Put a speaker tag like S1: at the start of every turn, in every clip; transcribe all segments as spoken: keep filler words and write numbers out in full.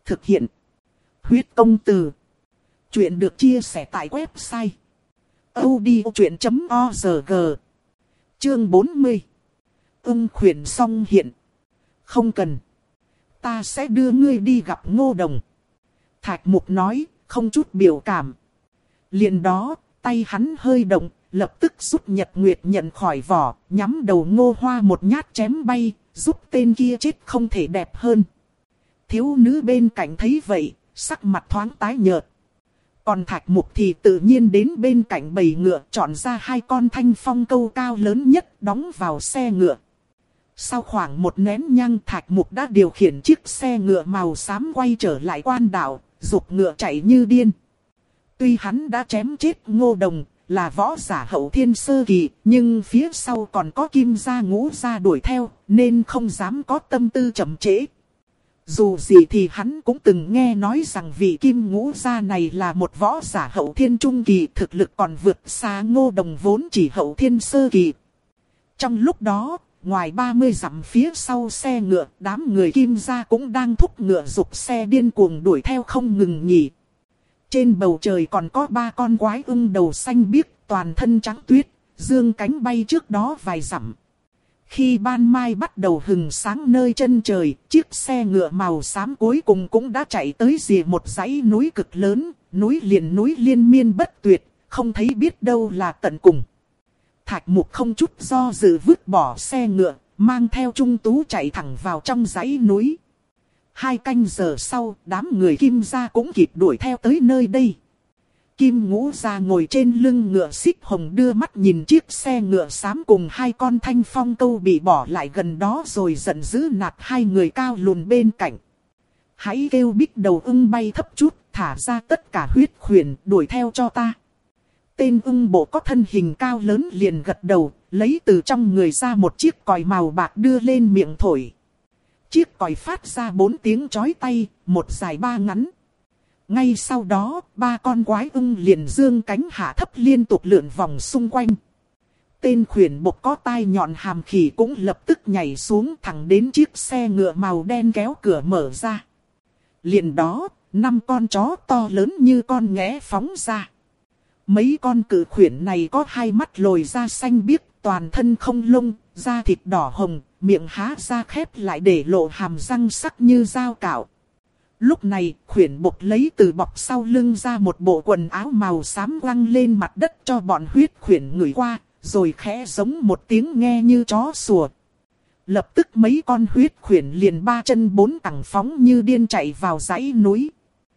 S1: Thực hiện. Huyết công từ. Chuyện được chia sẻ tại website audiochuyện chấm org. Chương bốn mươi. Ưng khuyển song hiện. Không cần. Ta sẽ đưa ngươi đi gặp Ngô Đồng. Thạch Mục nói, không chút biểu cảm. Liền đó, tay hắn hơi động, lập tức rút Nhật Nguyệt nhận khỏi vỏ, nhắm đầu Ngô Hoa một nhát chém bay, giúp tên kia chết không thể đẹp hơn. Thiếu nữ bên cạnh thấy vậy, sắc mặt thoáng tái nhợt. Còn Thạch Mục thì tự nhiên đến bên cạnh bầy ngựa, chọn ra hai con thanh phong câu cao lớn nhất, đóng vào xe ngựa. Sau khoảng một nén nhang, Thạch Mục đã điều khiển chiếc xe ngựa màu xám quay trở lại quan đảo, giục ngựa chạy như điên. Tuy hắn đã chém chết Ngô Đồng, là võ giả hậu thiên sơ kỳ, nhưng phía sau còn có Kim Gia Ngũ Gia đuổi theo, nên không dám có tâm tư chậm trễ. Dù gì thì hắn cũng từng nghe nói rằng vị Kim Ngũ Gia này là một võ giả hậu thiên trung kỳ, thực lực còn vượt xa Ngô Đồng vốn chỉ hậu thiên sơ kỳ. Trong lúc đó, ngoài ba mươi dặm phía sau xe ngựa, đám người Kim Gia cũng đang thúc ngựa giục xe điên cuồng đuổi theo không ngừng nghỉ. Trên bầu trời còn có ba con quái ưng đầu xanh biếc, toàn thân trắng tuyết, dương cánh bay trước đó vài dặm. Khi ban mai bắt đầu hừng sáng nơi chân trời, chiếc xe ngựa màu xám cuối cùng cũng đã chạy tới rìa một dãy núi cực lớn, núi liền núi liên miên bất tuyệt, không thấy biết đâu là tận cùng. Thạch Mục không chút do dự vứt bỏ xe ngựa, mang theo Trung Tú chạy thẳng vào trong dãy núi. Hai canh giờ sau, đám người Kim Gia cũng kịp đuổi theo tới nơi đây. Kim Ngũ Gia ngồi trên lưng ngựa xích hồng đưa mắt nhìn chiếc xe ngựa xám cùng hai con thanh phong câu bị bỏ lại gần đó rồi giận dữ nạt hai người cao lùn bên cạnh. Hãy kêu Bích Đầu ưng bay thấp chút, thả ra tất cả huyết khuyển, đuổi theo cho ta. Tên ưng bộ có thân hình cao lớn liền gật đầu, lấy từ trong người ra một chiếc còi màu bạc đưa lên miệng thổi. Chiếc còi phát ra bốn tiếng chói tai, một dài ba ngắn. Ngay sau đó, ba con quái ưng liền dương cánh hạ thấp liên tục lượn vòng xung quanh. Tên khuyển bộc có tai nhọn hàm khỉ cũng lập tức nhảy xuống thẳng đến chiếc xe ngựa màu đen kéo cửa mở ra. Liền đó, năm con chó to lớn như con nghé phóng ra. Mấy con cự khuyển này có hai mắt lồi ra xanh biếc, toàn thân không lông, da thịt đỏ hồng, miệng há ra khép lại để lộ hàm răng sắc như dao cạo. Lúc này, khuyển bộc lấy từ bọc sau lưng ra một bộ quần áo màu xám quăng lên mặt đất cho bọn huyết khuyển ngửi qua, rồi khẽ giống một tiếng nghe như chó sủa. Lập tức mấy con huyết khuyển liền ba chân bốn cẳng phóng như điên chạy vào dãy núi.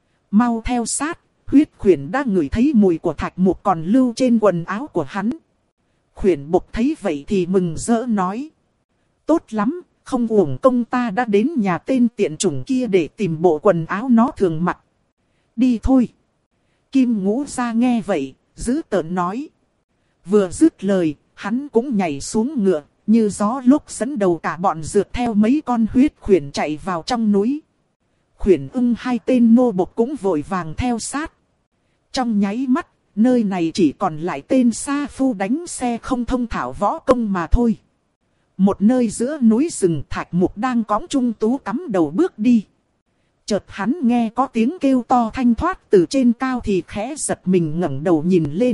S1: Mau theo sát, huyết khuyển đã ngửi thấy mùi của Thạch Mục còn lưu trên quần áo của hắn. Khuyển bộc thấy vậy thì mừng rỡ nói. Tốt lắm, không uổng công ta đã đến nhà tên tiện chủng kia để tìm bộ quần áo nó thường mặc. Đi thôi. Kim Ngũ Gia nghe vậy, giữ tợn nói. Vừa dứt lời, hắn cũng nhảy xuống ngựa, như gió lúc dẫn đầu cả bọn rượt theo mấy con huyết khuyển chạy vào trong núi. Khuyển ưng hai tên nô bộc cũng vội vàng theo sát. Trong nháy mắt, nơi này chỉ còn lại tên sa phu đánh xe không thông thạo võ công mà thôi. Một nơi giữa núi rừng, Thạch Mục đang cõng Trung Tú cắm đầu bước đi. Chợt hắn nghe có tiếng kêu to thanh thoát từ trên cao thì khẽ giật mình ngẩng đầu nhìn lên.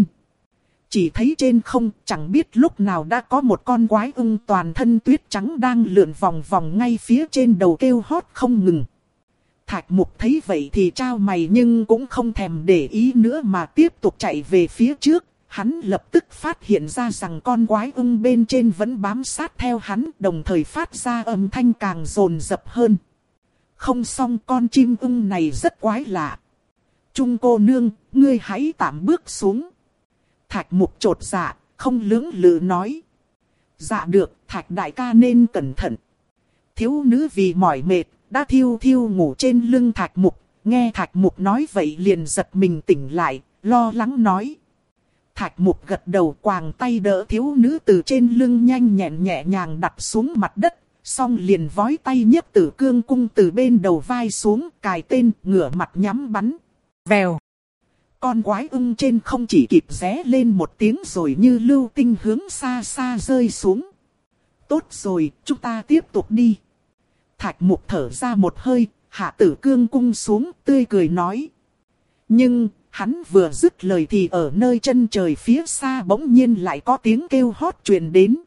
S1: Chỉ thấy trên không chẳng biết lúc nào đã có một con quái ưng toàn thân tuyết trắng đang lượn vòng vòng ngay phía trên đầu kêu hót không ngừng. Thạch Mục thấy vậy thì trao mày nhưng cũng không thèm để ý nữa mà tiếp tục chạy về phía trước. Hắn lập tức phát hiện ra rằng con quái ưng bên trên vẫn bám sát theo hắn, đồng thời phát ra âm thanh càng dồn dập hơn. Không xong, con chim ưng này rất quái lạ. Trung cô nương, ngươi hãy tạm bước xuống. Thạch Mục chột dạ, không lưỡng lự nói. Dạ được, Thạch đại ca nên cẩn thận. Thiếu nữ vì mỏi mệt, đã thiêu thiêu ngủ trên lưng Thạch Mục. Nghe Thạch Mục nói vậy liền giật mình tỉnh lại, lo lắng nói. Thạch Mục gật đầu, quàng tay đỡ thiếu nữ từ trên lưng nhanh nhẹn nhẹ nhàng đặt xuống mặt đất. Xong liền vói tay nhấc Tử Cương cung từ bên đầu vai xuống, cài tên, ngửa mặt nhắm bắn. Vèo. Con quái ưng trên không chỉ kịp ré lên một tiếng rồi như lưu tinh hướng xa xa rơi xuống. Tốt rồi, chúng ta tiếp tục đi. Thạch Mục thở ra một hơi, hạ tử cương cung xuống tươi cười nói. Nhưng, hắn vừa dứt lời thì ở nơi chân trời phía xa bỗng nhiên lại có tiếng kêu hót truyền đến.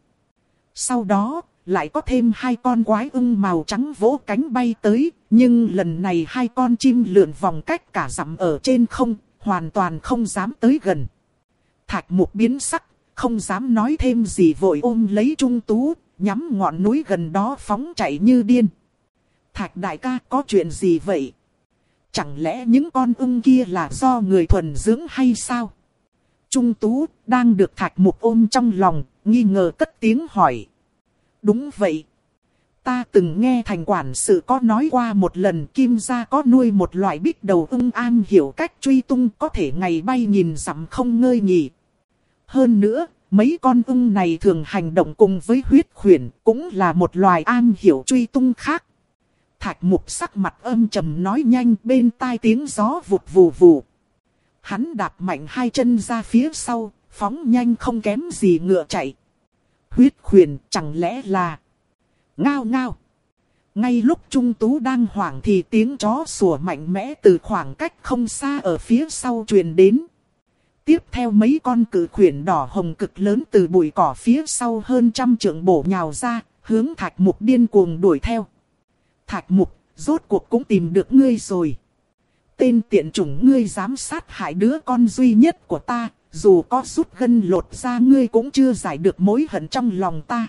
S1: Sau đó, lại có thêm hai con quái ưng màu trắng vỗ cánh bay tới, nhưng lần này hai con chim lượn vòng cách cả dặm ở trên không, hoàn toàn không dám tới gần. Thạch Mục biến sắc, không dám nói thêm gì vội ôm lấy Trung Tú, nhắm ngọn núi gần đó phóng chạy như điên. Thạch đại ca có chuyện gì vậy? Chẳng lẽ những con ưng kia là do người thuần dưỡng hay sao? Trung Tú đang được Thạch Mục ôm trong lòng, nghi ngờ cất tiếng hỏi. Đúng vậy. Ta từng nghe thành quản sự có nói qua một lần Kim gia có nuôi một loại bích đầu ưng am hiểu cách truy tung có thể ngày bay nhìn dặm không ngơi nghỉ. Hơn nữa, mấy con ưng này thường hành động cùng với huyết khuyển, cũng là một loài am hiểu truy tung khác. Thạch Mục sắc mặt âm trầm nói nhanh, bên tai tiếng gió vụt vù vù. Hắn đạp mạnh hai chân ra phía sau, phóng nhanh không kém gì ngựa chạy. Huyết khuyển chẳng lẽ là... Ngao ngao. Ngay lúc Trung Tú đang hoảng thì tiếng chó sủa mạnh mẽ từ khoảng cách không xa ở phía sau truyền đến. Tiếp theo mấy con cự khuyển đỏ hồng cực lớn từ bụi cỏ phía sau hơn trăm trượng bổ nhào ra, hướng Thạch Mục điên cuồng đuổi theo. Thạch Mục, rốt cuộc cũng tìm được ngươi rồi. Tên tiện chủng ngươi dám sát hại đứa con duy nhất của ta, dù có rút gân lột ra ngươi cũng chưa giải được mối hận trong lòng ta.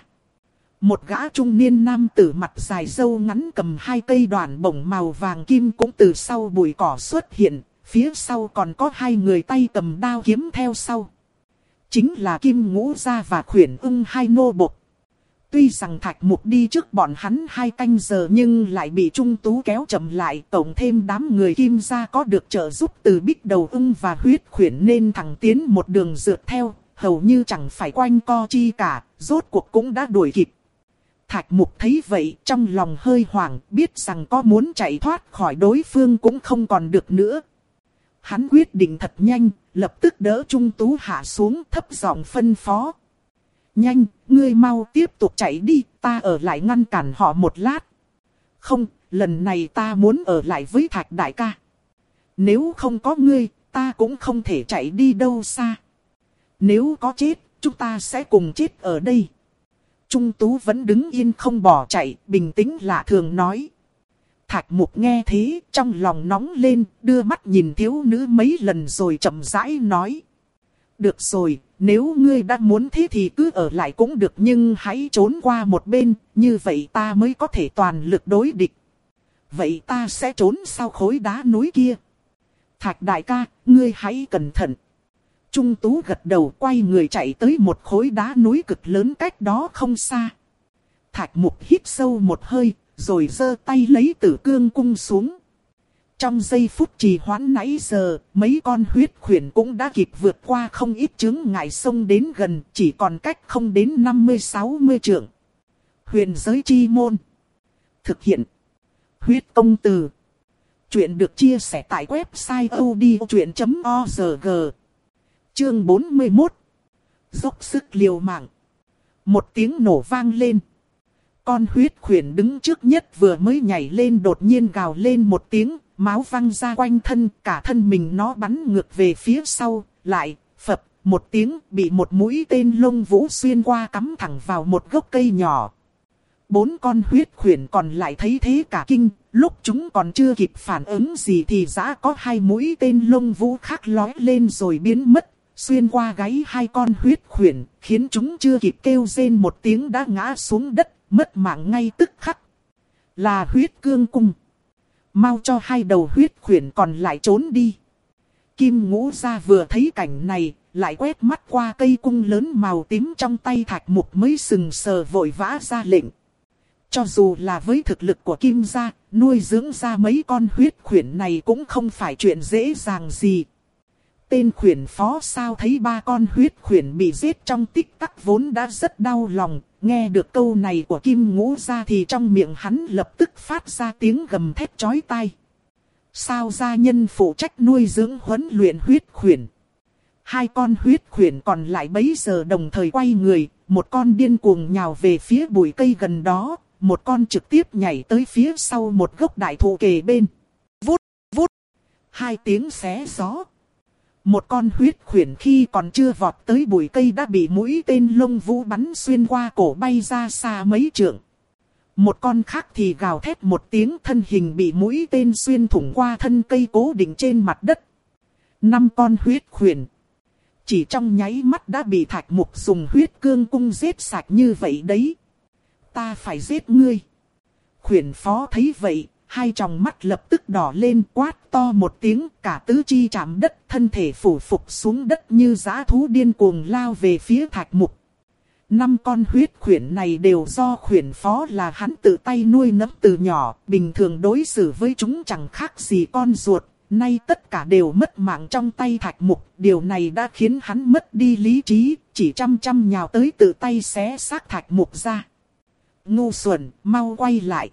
S1: Một gã trung niên nam tử mặt dài râu ngắn cầm hai cây đoàn bổng màu vàng kim cũng từ sau bụi cỏ xuất hiện, phía sau còn có hai người tay cầm đao kiếm theo sau. Chính là Kim Ngũ Gia và Khuyển Ưng hai nô bộc. Tuy rằng Thạch Mục đi trước bọn hắn hai canh giờ nhưng lại bị Trung Tú kéo chậm lại, tổng thêm đám người Kim gia có được trợ giúp từ bích đầu ưng và huyết khuyển nên thẳng tiến một đường rượt theo, hầu như chẳng phải quanh co chi cả, rốt cuộc cũng đã đuổi kịp. Thạch Mục thấy vậy trong lòng hơi hoảng, biết rằng có muốn chạy thoát khỏi đối phương cũng không còn được nữa. Hắn quyết định thật nhanh, lập tức đỡ Trung Tú hạ xuống thấp giọng phân phó. Nhanh, ngươi mau tiếp tục chạy đi, ta ở lại ngăn cản họ một lát. Không, lần này ta muốn ở lại với Thạch đại ca. Nếu không có ngươi, ta cũng không thể chạy đi đâu xa. Nếu có chết, chúng ta sẽ cùng chết ở đây. Trung Tú vẫn đứng yên không bỏ chạy, bình tĩnh lạ thường nói. Thạch Mục nghe thế, trong lòng nóng lên, đưa mắt nhìn thiếu nữ mấy lần rồi chậm rãi nói. Được rồi, nếu ngươi đã muốn thế thì cứ ở lại cũng được nhưng hãy trốn qua một bên, như vậy ta mới có thể toàn lực đối địch. Vậy ta sẽ trốn sau khối đá núi kia. Thạch đại ca, ngươi hãy cẩn thận. Trung Tú gật đầu quay người chạy tới một khối đá núi cực lớn cách đó không xa. Thạch Mục hít sâu một hơi, rồi giơ tay lấy Tử Cương cung xuống. Trong giây phút trì hoãn nãy giờ, mấy con huyết khuyển cũng đã kịp vượt qua không ít chướng ngại sông đến gần, chỉ còn cách không đến năm mươi sáu mươi trượng. Huyền giới chi môn. Thực hiện. Huyết công từ. Chuyện được chia sẻ tại website a u d i o chuyện chấm org. Chương bốn mươi mốt. Dốc sức liều mạng. Một tiếng nổ vang lên. Con huyết khuyển đứng trước nhất vừa mới nhảy lên đột nhiên gào lên một tiếng, máu văng ra quanh thân, cả thân mình nó bắn ngược về phía sau, lại, phập, một tiếng bị một mũi tên lông vũ xuyên qua cắm thẳng vào một gốc cây nhỏ. Bốn con huyết khuyển còn lại thấy thế cả kinh, lúc chúng còn chưa kịp phản ứng gì thì đã có hai mũi tên lông vũ khác lói lên rồi biến mất, xuyên qua gáy hai con huyết khuyển, khiến chúng chưa kịp kêu rên một tiếng đã ngã xuống đất, mất mạng ngay tức khắc. Là huyết cương cung. Mau cho hai đầu huyết khuyển còn lại trốn đi. Kim Ngũ Gia vừa thấy cảnh này, lại quét mắt qua cây cung lớn màu tím trong tay Thạch Mục mới sừng sờ vội vã ra lệnh. Cho dù là với thực lực của Kim gia, nuôi dưỡng ra mấy con huyết khuyển này cũng không phải chuyện dễ dàng gì. Tên khuyển phó sao thấy ba con huyết khuyển bị giết trong tích tắc vốn đã rất đau lòng, nghe được câu này của Kim Ngũ Gia thì trong miệng hắn lập tức phát ra tiếng gầm thét chói tai. Sao gia nhân phụ trách nuôi dưỡng huấn luyện huyết khuyển. Hai con huyết khuyển còn lại bấy giờ đồng thời quay người, một con điên cuồng nhào về phía bụi cây gần đó, một con trực tiếp nhảy tới phía sau một gốc đại thụ kề bên. Vút, vút, hai tiếng xé gió. Một con huyết khuyển khi còn chưa vọt tới bụi cây đã bị mũi tên lông vũ bắn xuyên qua cổ bay ra xa mấy trượng. Một con khác thì gào thét một tiếng, thân hình bị mũi tên xuyên thủng qua thân cây cố định trên mặt đất. Năm con huyết khuyển chỉ trong nháy mắt đã bị Thạch Mục dùng huyết cương cung giết sạch như vậy đấy. Ta phải giết ngươi. Khuyển phó thấy vậy, hai tròng mắt lập tức đỏ lên, quát to một tiếng, cả tứ chi chạm đất, thân thể phủ phục xuống đất như dã thú điên cuồng lao về phía Thạch Mục. Năm con huyết khuyển này đều do khuyển phó là hắn tự tay nuôi nấng từ nhỏ, bình thường đối xử với chúng chẳng khác gì con ruột. Nay tất cả đều mất mạng trong tay Thạch Mục, điều này đã khiến hắn mất đi lý trí, chỉ chăm chăm nhào tới tự tay xé xác Thạch Mục ra. Ngu xuẩn, mau quay lại.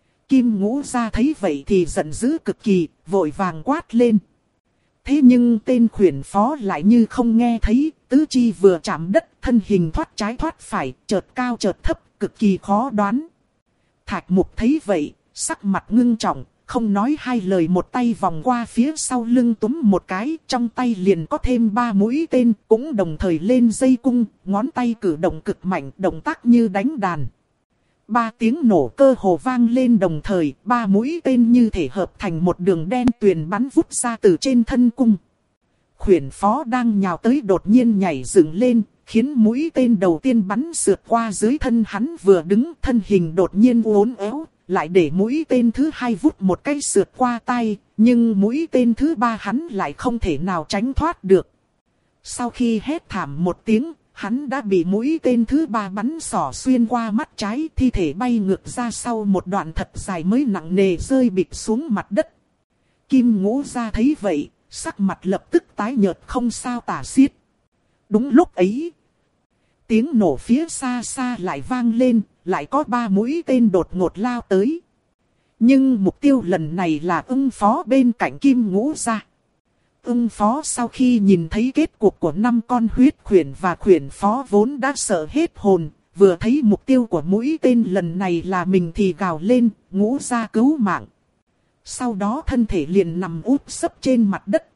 S1: Kim Ngũ Gia thấy vậy thì giận dữ cực kỳ, vội vàng quát lên. Thế nhưng tên khuyển phó lại như không nghe thấy, tứ chi vừa chạm đất, thân hình thoát trái thoát phải, chợt cao chợt thấp, cực kỳ khó đoán. Thạch Mục thấy vậy, sắc mặt ngưng trọng, không nói hai lời, một tay vòng qua phía sau lưng túm một cái, trong tay liền có thêm ba mũi tên, cũng đồng thời lên dây cung, ngón tay cử động cực mạnh, động tác như đánh đàn. Ba tiếng nổ cơ hồ vang lên đồng thời, ba mũi tên như thể hợp thành một đường đen tuyền bắn vút ra từ trên thân cung. Khuyển phó đang nhào tới đột nhiên nhảy dựng lên, khiến mũi tên đầu tiên bắn sượt qua dưới thân hắn vừa đứng, thân hình đột nhiên uốn éo, lại để mũi tên thứ hai vút một cái sượt qua tay, nhưng mũi tên thứ ba hắn lại không thể nào tránh thoát được. Sau khi hét thảm một tiếng, hắn đã bị mũi tên thứ ba bắn xỏ xuyên qua mắt trái, thi thể bay ngược ra sau một đoạn thật dài mới nặng nề rơi bịch xuống mặt đất. Kim Ngũ Gia thấy vậy, sắc mặt lập tức tái nhợt không sao tả xiết. Đúng lúc ấy, tiếng nổ phía xa xa lại vang lên, lại có ba mũi tên đột ngột lao tới. Nhưng mục tiêu lần này là Ưng Phó bên cạnh Kim Ngũ Gia. Ưng Phó sau khi nhìn thấy kết cục của năm con huyết khuyển và khuyển phó vốn đã sợ hết hồn, vừa thấy mục tiêu của mũi tên lần này là mình thì gào lên, Ngũ Gia cứu mạng. Sau đó thân thể liền nằm úp sấp trên mặt đất.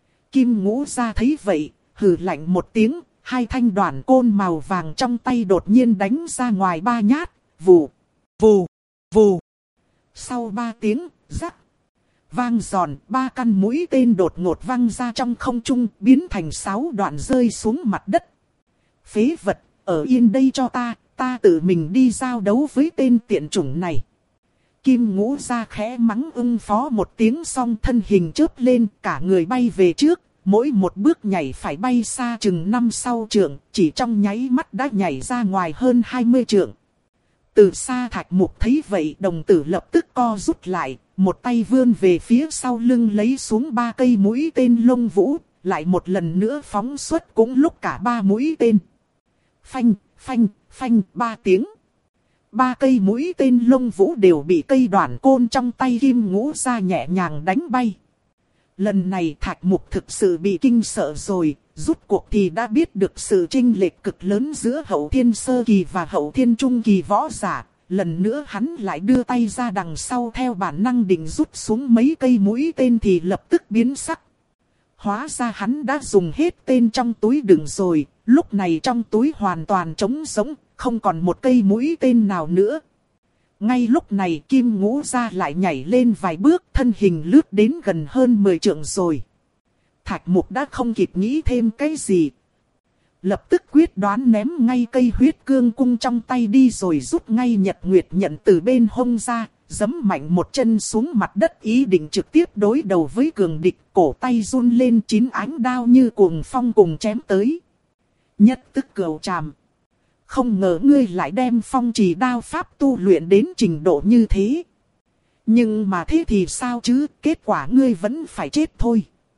S1: Kim Ngũ Gia thấy vậy, hừ lạnh một tiếng, hai thanh đoản côn màu vàng trong tay đột nhiên đánh ra ngoài ba nhát, vù, vù, vù. Sau ba tiếng, rắc, vang giòn, ba căn mũi tên đột ngột văng ra trong không trung, biến thành sáu đoạn rơi xuống mặt đất. Phế vật, ở yên đây cho ta, ta tự mình đi giao đấu với tên tiện chủng này. Kim Ngũ Gia khẽ mắng Ưng Phó một tiếng xong thân hình chớp lên, cả người bay về trước, mỗi một bước nhảy phải bay xa chừng năm sau trượng, chỉ trong nháy mắt đã nhảy ra ngoài hơn hai mươi trượng. Từ xa Thạch Mục thấy vậy, đồng tử lập tức co rút lại, một tay vươn về phía sau lưng lấy xuống ba cây mũi tên lông vũ, lại một lần nữa phóng xuất cũng lúc cả ba mũi tên. Phanh, phanh, phanh, ba tiếng. Ba cây mũi tên lông vũ đều bị cây đoản côn trong tay Kim Ngũ Gia nhẹ nhàng đánh bay. Lần này Thạch Mục thực sự bị kinh sợ rồi, rút cuộc thì đã biết được sự chênh lệch cực lớn giữa hậu thiên sơ kỳ và hậu thiên trung kỳ võ giả. Lần nữa hắn lại đưa tay ra đằng sau theo bản năng định rút xuống mấy cây mũi tên thì lập tức biến sắc. Hóa ra hắn đã dùng hết tên trong túi đựng rồi, lúc này trong túi hoàn toàn trống rỗng, không còn một cây mũi tên nào nữa. Ngay lúc này Kim Ngũ Gia lại nhảy lên vài bước, thân hình lướt đến gần hơn mười trượng rồi. Thạch Mục đã không kịp nghĩ thêm cái gì, lập tức quyết đoán ném ngay cây huyết cương cung trong tay đi rồi rút ngay Nhật Nguyệt nhận từ bên hông ra, giẫm mạnh một chân xuống mặt đất ý định trực tiếp đối đầu với cường địch, cổ tay run lên chín ánh đao như cuồng phong cùng chém tới. Nhất tức cửu trảm. Không ngờ ngươi lại đem phong trì đao pháp tu luyện đến trình độ như thế. Nhưng mà thế thì sao chứ, kết quả ngươi vẫn phải chết thôi.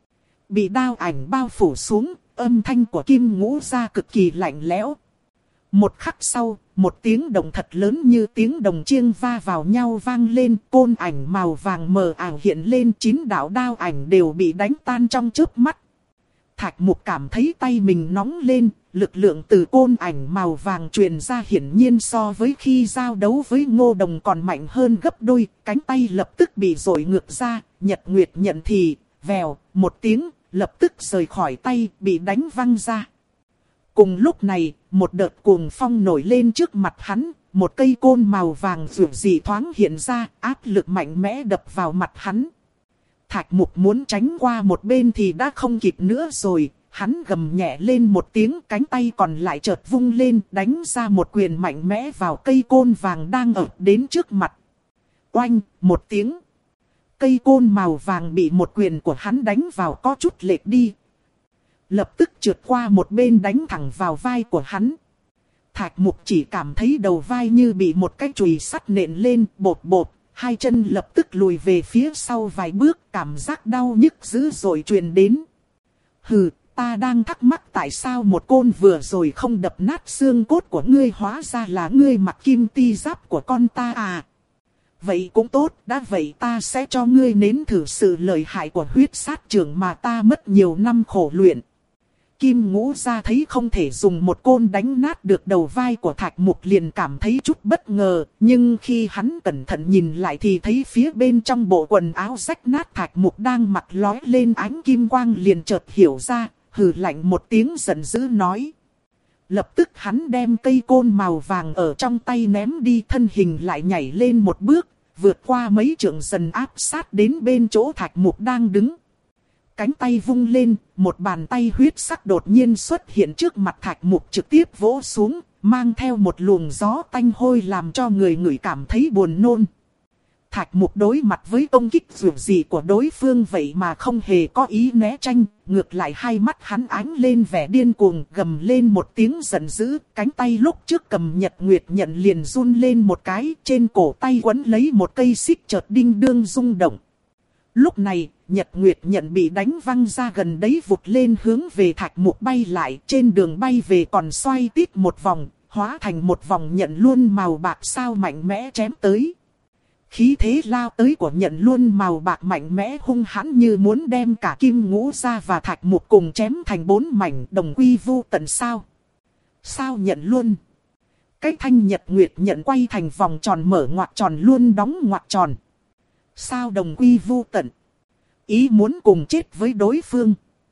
S1: Bị đao ảnh bao phủ xuống, âm thanh của Kim Ngũ Gia cực kỳ lạnh lẽo. Một khắc sau, một tiếng động thật lớn như tiếng đồng chiêng va vào nhau vang lên, côn ảnh màu vàng mờ ảo hiện lên, chín đạo đao ảnh đều bị đánh tan trong chớp mắt. Thạch Mục cảm thấy tay mình nóng lên, lực lượng từ côn ảnh màu vàng truyền ra hiển nhiên so với khi giao đấu với Ngô Đồng còn mạnh hơn gấp đôi, cánh tay lập tức bị dội ngược ra, Nhật Nguyệt nhận thì, vèo, một tiếng, lập tức rời khỏi tay, bị đánh văng ra. Cùng lúc này, một đợt cuồng phong nổi lên trước mặt hắn, một cây côn màu vàng rực dị thoáng hiện ra, áp lực mạnh mẽ đập vào mặt hắn. Thạch Mục muốn tránh qua một bên thì đã không kịp nữa rồi, hắn gầm nhẹ lên một tiếng, cánh tay còn lại chợt vung lên, đánh ra một quyền mạnh mẽ vào cây côn vàng đang ập đến trước mặt. Oanh, một tiếng. Cây côn màu vàng bị một quyền của hắn đánh vào có chút lệch đi. Lập tức trượt qua một bên đánh thẳng vào vai của hắn. Thạch Mục chỉ cảm thấy đầu vai như bị một cái chùy sắt nện lên, bột bột. Hai chân lập tức lùi về phía sau vài bước, cảm giác đau nhức dữ dội truyền đến. Hừ, ta đang thắc mắc tại sao một côn vừa rồi không đập nát xương cốt của ngươi, hóa ra là ngươi mặc kim ti giáp của con ta à. Vậy cũng tốt, đã vậy ta sẽ cho ngươi nếm thử sự lợi hại của huyết sát trưởng mà ta mất nhiều năm khổ luyện. Kim Ngũ Gia thấy không thể dùng một côn đánh nát được đầu vai của Thạch Mục liền cảm thấy chút bất ngờ, nhưng khi hắn cẩn thận nhìn lại thì thấy phía bên trong bộ quần áo rách nát Thạch Mục đang mặc lói lên ánh kim quang, liền chợt hiểu ra, hừ lạnh một tiếng giận dữ nói. Lập tức hắn đem cây côn màu vàng ở trong tay ném đi, thân hình lại nhảy lên một bước, vượt qua mấy trượng dần áp sát đến bên chỗ Thạch Mục đang đứng. Cánh tay vung lên, một bàn tay huyết sắc đột nhiên xuất hiện trước mặt Thạch Mục, trực tiếp vỗ xuống, mang theo một luồng gió tanh hôi làm cho người ngửi cảm thấy buồn nôn. Thạch Mục đối mặt với công kích dù gì của đối phương vậy mà không hề có ý né tránh, ngược lại hai mắt hắn ánh lên vẻ điên cuồng, gầm lên một tiếng giận dữ, cánh tay lúc trước cầm Nhật Nguyệt nhận liền run lên một cái, trên cổ tay quấn lấy một cây xích chợt đinh đương rung động. Lúc này, Nhật Nguyệt nhận bị đánh văng ra gần đấy, vụt lên hướng về Thạch Mục bay lại, trên đường bay về còn xoay tít một vòng, hóa thành một vòng nhận luôn màu bạc sao mạnh mẽ chém tới. Khí thế lao tới của nhận luôn màu bạc mạnh mẽ hung hãn như muốn đem cả Kim Ngũ Gia và Thạch Mục cùng chém thành bốn mảnh, đồng quy vu tận sao. Sao nhận luôn. Cái thanh Nhật Nguyệt nhận quay thành vòng tròn mở ngoặc tròn luôn đóng ngoặc tròn. Sao đồng quy vu tận. Ý muốn cùng chết với đối phương.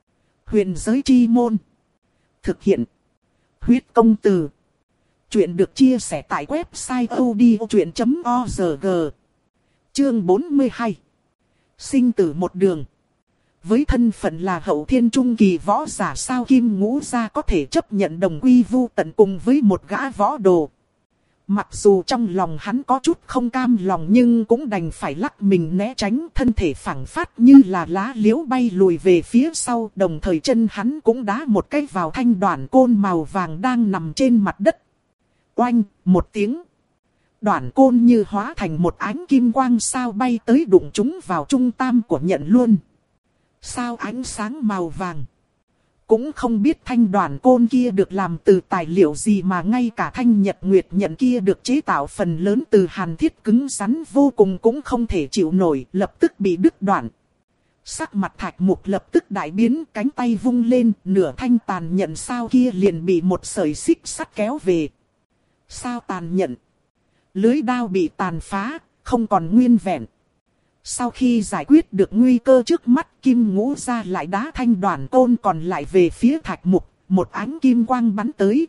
S1: Huyền giới chi môn. Thực hiện. Huyết công từ. Chuyện được chia sẻ tại website odchuyện chấm org. Chương bốn mươi hai. Sinh tử một đường. Với thân phận là hậu thiên trung kỳ võ giả, sao Kim Ngũ Gia có thể chấp nhận đồng quy vu tận cùng với một gã võ đồ. Mặc dù trong lòng hắn có chút không cam lòng nhưng cũng đành phải lắc mình né tránh, thân thể phẳng phát như là lá liễu bay lùi về phía sau, đồng thời chân hắn cũng đá một cái vào thanh đoạn côn màu vàng đang nằm trên mặt đất. Oanh, một tiếng. Đoạn côn như hóa thành một ánh kim quang sao bay tới đụng chúng vào trung tam của nhận luôn. Sao ánh sáng màu vàng. Cũng không biết thanh đoạn côn kia được làm từ tài liệu gì mà ngay cả thanh Nhật Nguyệt nhận kia được chế tạo phần lớn từ hàn thiết cứng rắn vô cùng cũng không thể chịu nổi, lập tức bị đứt đoạn. Sắc mặt Thạch Mục lập tức đại biến, cánh tay vung lên, nửa thanh tàn nhận sao kia liền bị một sợi xích sắt kéo về. Sao tàn nhận. Lưới đao bị tàn phá, không còn nguyên vẹn. Sau khi giải quyết được nguy cơ trước mắt, Kim Ngũ Gia lại đá thanh đoạn côn còn lại về phía Thạch Mục, một ánh kim quang bắn tới.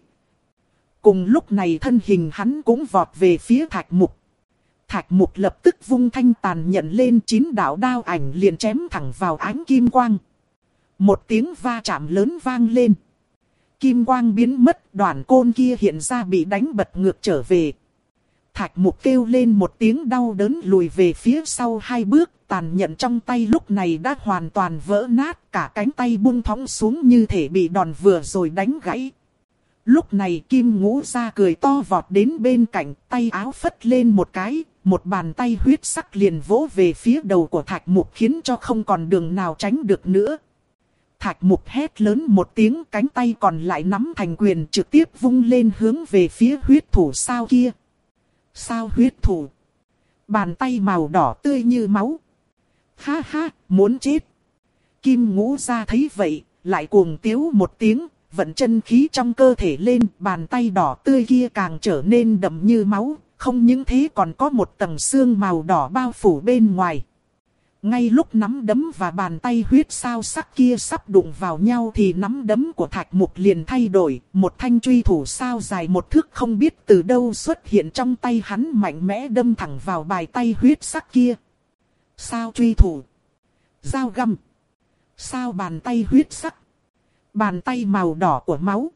S1: Cùng lúc này thân hình hắn cũng vọt về phía Thạch Mục. Thạch Mục lập tức vung thanh tàn nhận lên, chín đạo đao ảnh liền chém thẳng vào ánh kim quang. Một tiếng va chạm lớn vang lên. Kim quang biến mất, đoạn côn kia hiện ra bị đánh bật ngược trở về. Thạch Mục kêu lên một tiếng đau đớn lùi về phía sau hai bước, tàn nhận trong tay lúc này đã hoàn toàn vỡ nát, cả cánh tay buông thõng xuống như thể bị đòn vừa rồi đánh gãy. Lúc này Kim Ngũ Gia cười to vọt đến bên cạnh, tay áo phất lên một cái, một bàn tay huyết sắc liền vỗ về phía đầu của Thạch Mục khiến cho không còn đường nào tránh được nữa. Thạch Mục hét lớn một tiếng, cánh tay còn lại nắm thành quyền trực tiếp vung lên hướng về phía huyết thủ sao kia. Sao huyết thủ. Bàn tay màu đỏ tươi như máu. Ha ha, muốn chết. Kim Ngũ Gia thấy vậy, lại cuồng tiếu một tiếng, vận chân khí trong cơ thể lên, bàn tay đỏ tươi kia càng trở nên đậm như máu, không những thế còn có một tầng xương màu đỏ bao phủ bên ngoài. Ngay lúc nắm đấm và bàn tay huyết sao sắc kia sắp đụng vào nhau thì nắm đấm của Thạch Mục liền thay đổi, một thanh truy thủ sao dài một thước không biết từ đâu xuất hiện trong tay hắn, mạnh mẽ đâm thẳng vào bàn tay huyết sắc kia. Sao truy thủ? Dao găm? Sao bàn tay huyết sắc? Bàn tay màu đỏ của máu?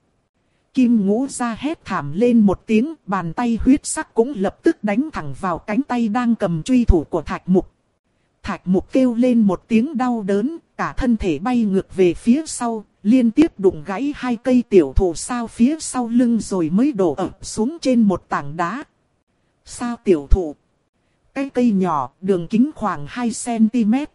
S1: Kim Ngũ Gia hét thảm lên một tiếng, bàn tay huyết sắc cũng lập tức đánh thẳng vào cánh tay đang cầm truy thủ của Thạch Mục. Thạch Mục kêu lên một tiếng đau đớn, cả thân thể bay ngược về phía sau, liên tiếp đụng gãy hai cây tiểu thụ sao phía sau lưng rồi mới đổ ập xuống trên một tảng đá. Sao tiểu thụ? Cái cây nhỏ, đường kính khoảng hai xăng-ti-mét.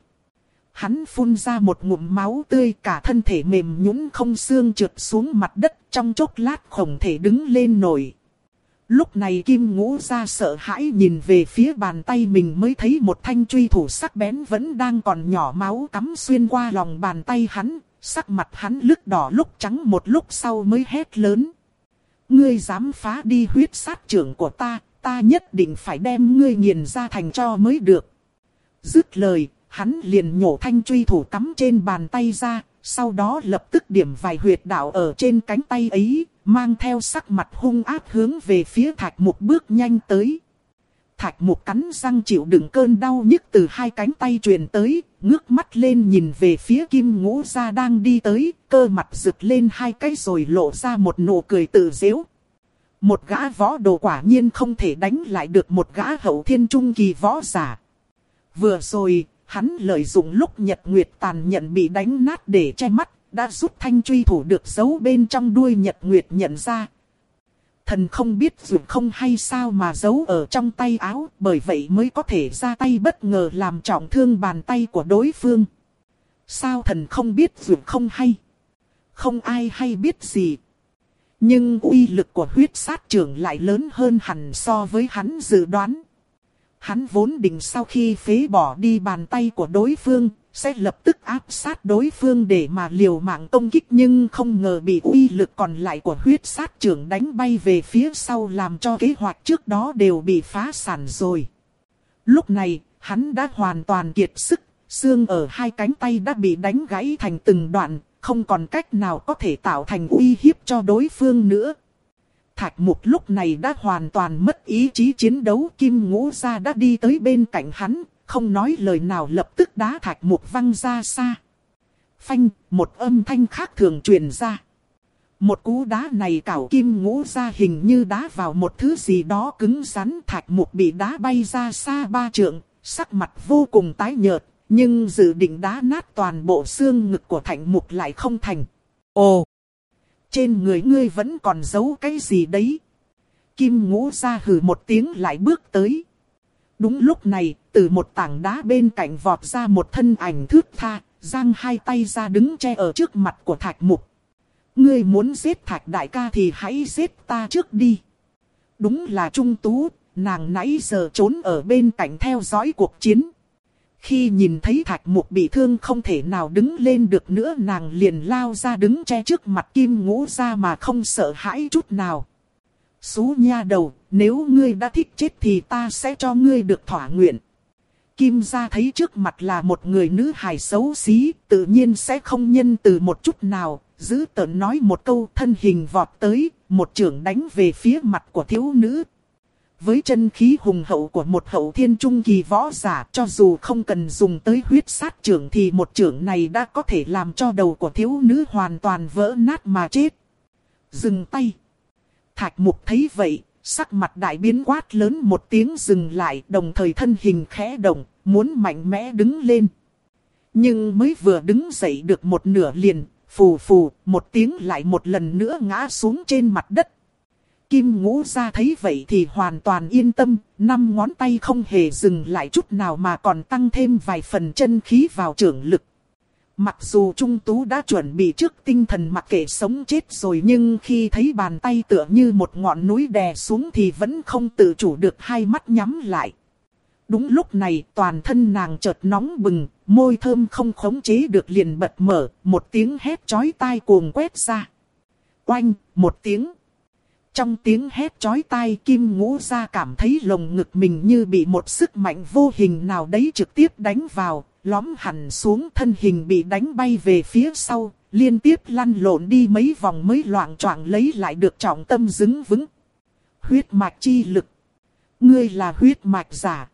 S1: Hắn phun ra một ngụm máu tươi, cả thân thể mềm nhũn không xương trượt xuống mặt đất, trong chốc lát không thể đứng lên nổi. Lúc này Kim Ngũ Gia sợ hãi nhìn về phía bàn tay mình mới thấy một thanh truy thủ sắc bén vẫn đang còn nhỏ máu cắm xuyên qua lòng bàn tay hắn, sắc mặt hắn lứt đỏ lúc trắng, một lúc sau mới hét lớn. Ngươi dám phá đi huyết sát trưởng của ta, ta nhất định phải đem ngươi nghiền ra thành tro mới được. Dứt lời, hắn liền nhổ thanh truy thủ cắm trên bàn tay ra, sau đó lập tức điểm vài huyệt đạo ở trên cánh tay ấy, mang theo sắc mặt hung ác hướng về phía Thạch Mục bước nhanh tới. Thạch Mục cắn răng chịu đựng cơn đau nhức từ hai cánh tay truyền tới, ngước mắt lên nhìn về phía Kim Ngũ Gia đang đi tới, cơ mặt rực lên hai cái rồi lộ ra một nụ cười tự giễu. Một gã võ đồ quả nhiên không thể đánh lại được một gã hậu thiên trung kỳ võ giả. Vừa rồi, hắn lợi dụng lúc Nhật Nguyệt tàn nhận bị đánh nát để che mắt, đã rút thanh truy thủ được giấu bên trong đuôi Nhật Nguyệt nhận ra. Thần không biết dù không hay sao mà giấu ở trong tay áo, bởi vậy mới có thể ra tay bất ngờ làm trọng thương bàn tay của đối phương. Sao thần không biết dù không hay? Không ai hay biết gì. Nhưng uy lực của huyết sát trưởng lại lớn hơn hẳn so với hắn dự đoán. Hắn vốn định sau khi phế bỏ đi bàn tay của đối phương, sẽ lập tức áp sát đối phương để mà liều mạng công kích, nhưng không ngờ bị uy lực còn lại của huyết sát trưởng đánh bay về phía sau, làm cho kế hoạch trước đó đều bị phá sản rồi. Lúc này, hắn đã hoàn toàn kiệt sức, xương ở hai cánh tay đã bị đánh gãy thành từng đoạn, không còn cách nào có thể tạo thành uy hiếp cho đối phương nữa. Thạch Mục lúc này đã hoàn toàn mất ý chí chiến đấu. Kim Ngũ Gia đã đi tới bên cạnh hắn, không nói lời nào lập tức đá Thạch Mục văng ra xa. Phanh, một âm thanh khác thường truyền ra. Một cú đá này cảo Kim Ngũ Gia hình như đá vào một thứ gì đó cứng rắn. Thạch Mục bị đá bay ra xa ba trượng, sắc mặt vô cùng tái nhợt, nhưng dự định đá nát toàn bộ xương ngực của Thạch Mục lại không thành. Ồ! Trên người ngươi vẫn còn giấu cái gì đấy? Kim Ngũ Gia hừ một tiếng lại bước tới. Đúng lúc này, từ một tảng đá bên cạnh vọt ra một thân ảnh thướt tha, giang hai tay ra đứng che ở trước mặt của Thạch Mục. Ngươi muốn giết Thạch đại ca thì hãy giết ta trước đi. Đúng là Trung Tú, nàng nãy giờ trốn ở bên cạnh theo dõi cuộc chiến. Khi nhìn thấy Thạch Mục bị thương không thể nào đứng lên được nữa, nàng liền lao ra đứng che trước mặt Kim Ngũ Gia mà không sợ hãi chút nào. Xú nha đầu, nếu ngươi đã thích chết thì ta sẽ cho ngươi được thỏa nguyện. Kim Gia thấy trước mặt là một người nữ hài xấu xí, tự nhiên sẽ không nhân từ một chút nào, giữ tợn nói một câu, thân hình vọt tới, một chưởng đánh về phía mặt của thiếu nữ. Với chân khí hùng hậu của một hậu thiên trung kỳ võ giả, cho dù không cần dùng tới huyết sát chưởng thì một chưởng này đã có thể làm cho đầu của thiếu nữ hoàn toàn vỡ nát mà chết. Dừng tay. Thạch Mục thấy vậy, sắc mặt đại biến, quát lớn một tiếng dừng lại, đồng thời thân hình khẽ động, muốn mạnh mẽ đứng lên. Nhưng mới vừa đứng dậy được một nửa liền, phù phù, một tiếng lại một lần nữa ngã xuống trên mặt đất. Kim Ngũ Gia thấy vậy thì hoàn toàn yên tâm, năm ngón tay không hề dừng lại chút nào mà còn tăng thêm vài phần chân khí vào chưởng lực. Mặc dù Trung Tú đã chuẩn bị trước tinh thần mặc kệ sống chết rồi, nhưng khi thấy bàn tay tựa như một ngọn núi đè xuống thì vẫn không tự chủ được hai mắt nhắm lại. Đúng lúc này toàn thân nàng chợt nóng bừng, môi thơm không khống chế được liền bật mở, một tiếng hét chói tai cuồng quét ra. Oanh, một tiếng. Trong tiếng hét chói tai, Kim Ngũ Gia cảm thấy lồng ngực mình như bị một sức mạnh vô hình nào đấy trực tiếp đánh vào, lõm hẳn xuống, thân hình bị đánh bay về phía sau, liên tiếp lăn lộn đi mấy vòng mới loạng choạng lấy lại được trọng tâm đứng vững. Huyết mạch chi lực. Ngươi là huyết mạch giả.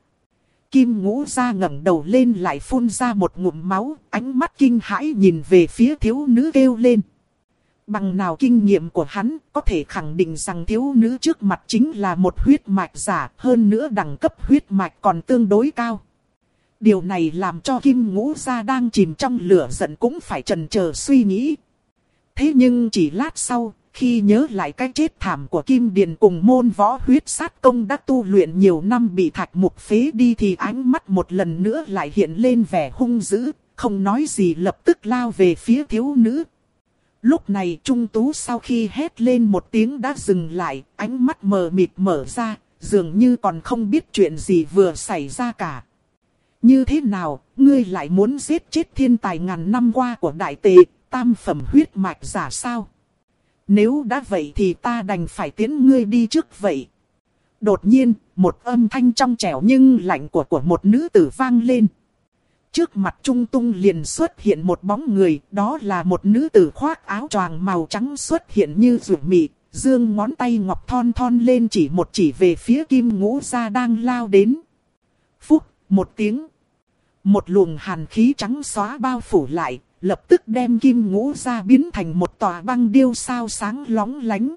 S1: Kim Ngũ Gia ngẩng đầu lên lại phun ra một ngụm máu, ánh mắt kinh hãi nhìn về phía thiếu nữ kêu lên. Bằng nào kinh nghiệm của hắn có thể khẳng định rằng thiếu nữ trước mặt chính là một huyết mạch giả, hơn nữa đẳng cấp huyết mạch còn tương đối cao. Điều này làm cho Kim Ngũ Gia đang chìm trong lửa giận cũng phải chần chờ suy nghĩ. Thế nhưng chỉ lát sau, khi nhớ lại cái chết thảm của Kim Điền cùng môn võ huyết sát công đã tu luyện nhiều năm bị Thạch Mục phế đi thì ánh mắt một lần nữa lại hiện lên vẻ hung dữ, không nói gì lập tức lao về phía thiếu nữ. Lúc này Trung Tú sau khi hét lên một tiếng đã dừng lại, ánh mắt mờ mịt mở ra, dường như còn không biết chuyện gì vừa xảy ra cả. Như thế nào, ngươi lại muốn giết chết thiên tài ngàn năm qua của đại tề, tam phẩm huyết mạch giả sao? Nếu đã vậy thì ta đành phải tiến ngươi đi trước vậy. Đột nhiên, một âm thanh trong trẻo nhưng lạnh của của một nữ tử vang lên. Trước mặt Trung Tung liền xuất hiện một bóng người, đó là một nữ tử khoác áo choàng màu trắng xuất hiện như rượu mị, dương ngón tay ngọc thon thon lên chỉ một chỉ về phía Kim Ngũ Gia đang lao đến. Phúc, một tiếng. Một luồng hàn khí trắng xóa bao phủ lại, lập tức đem Kim Ngũ Gia biến thành một tòa băng điêu sao sáng lóng lánh.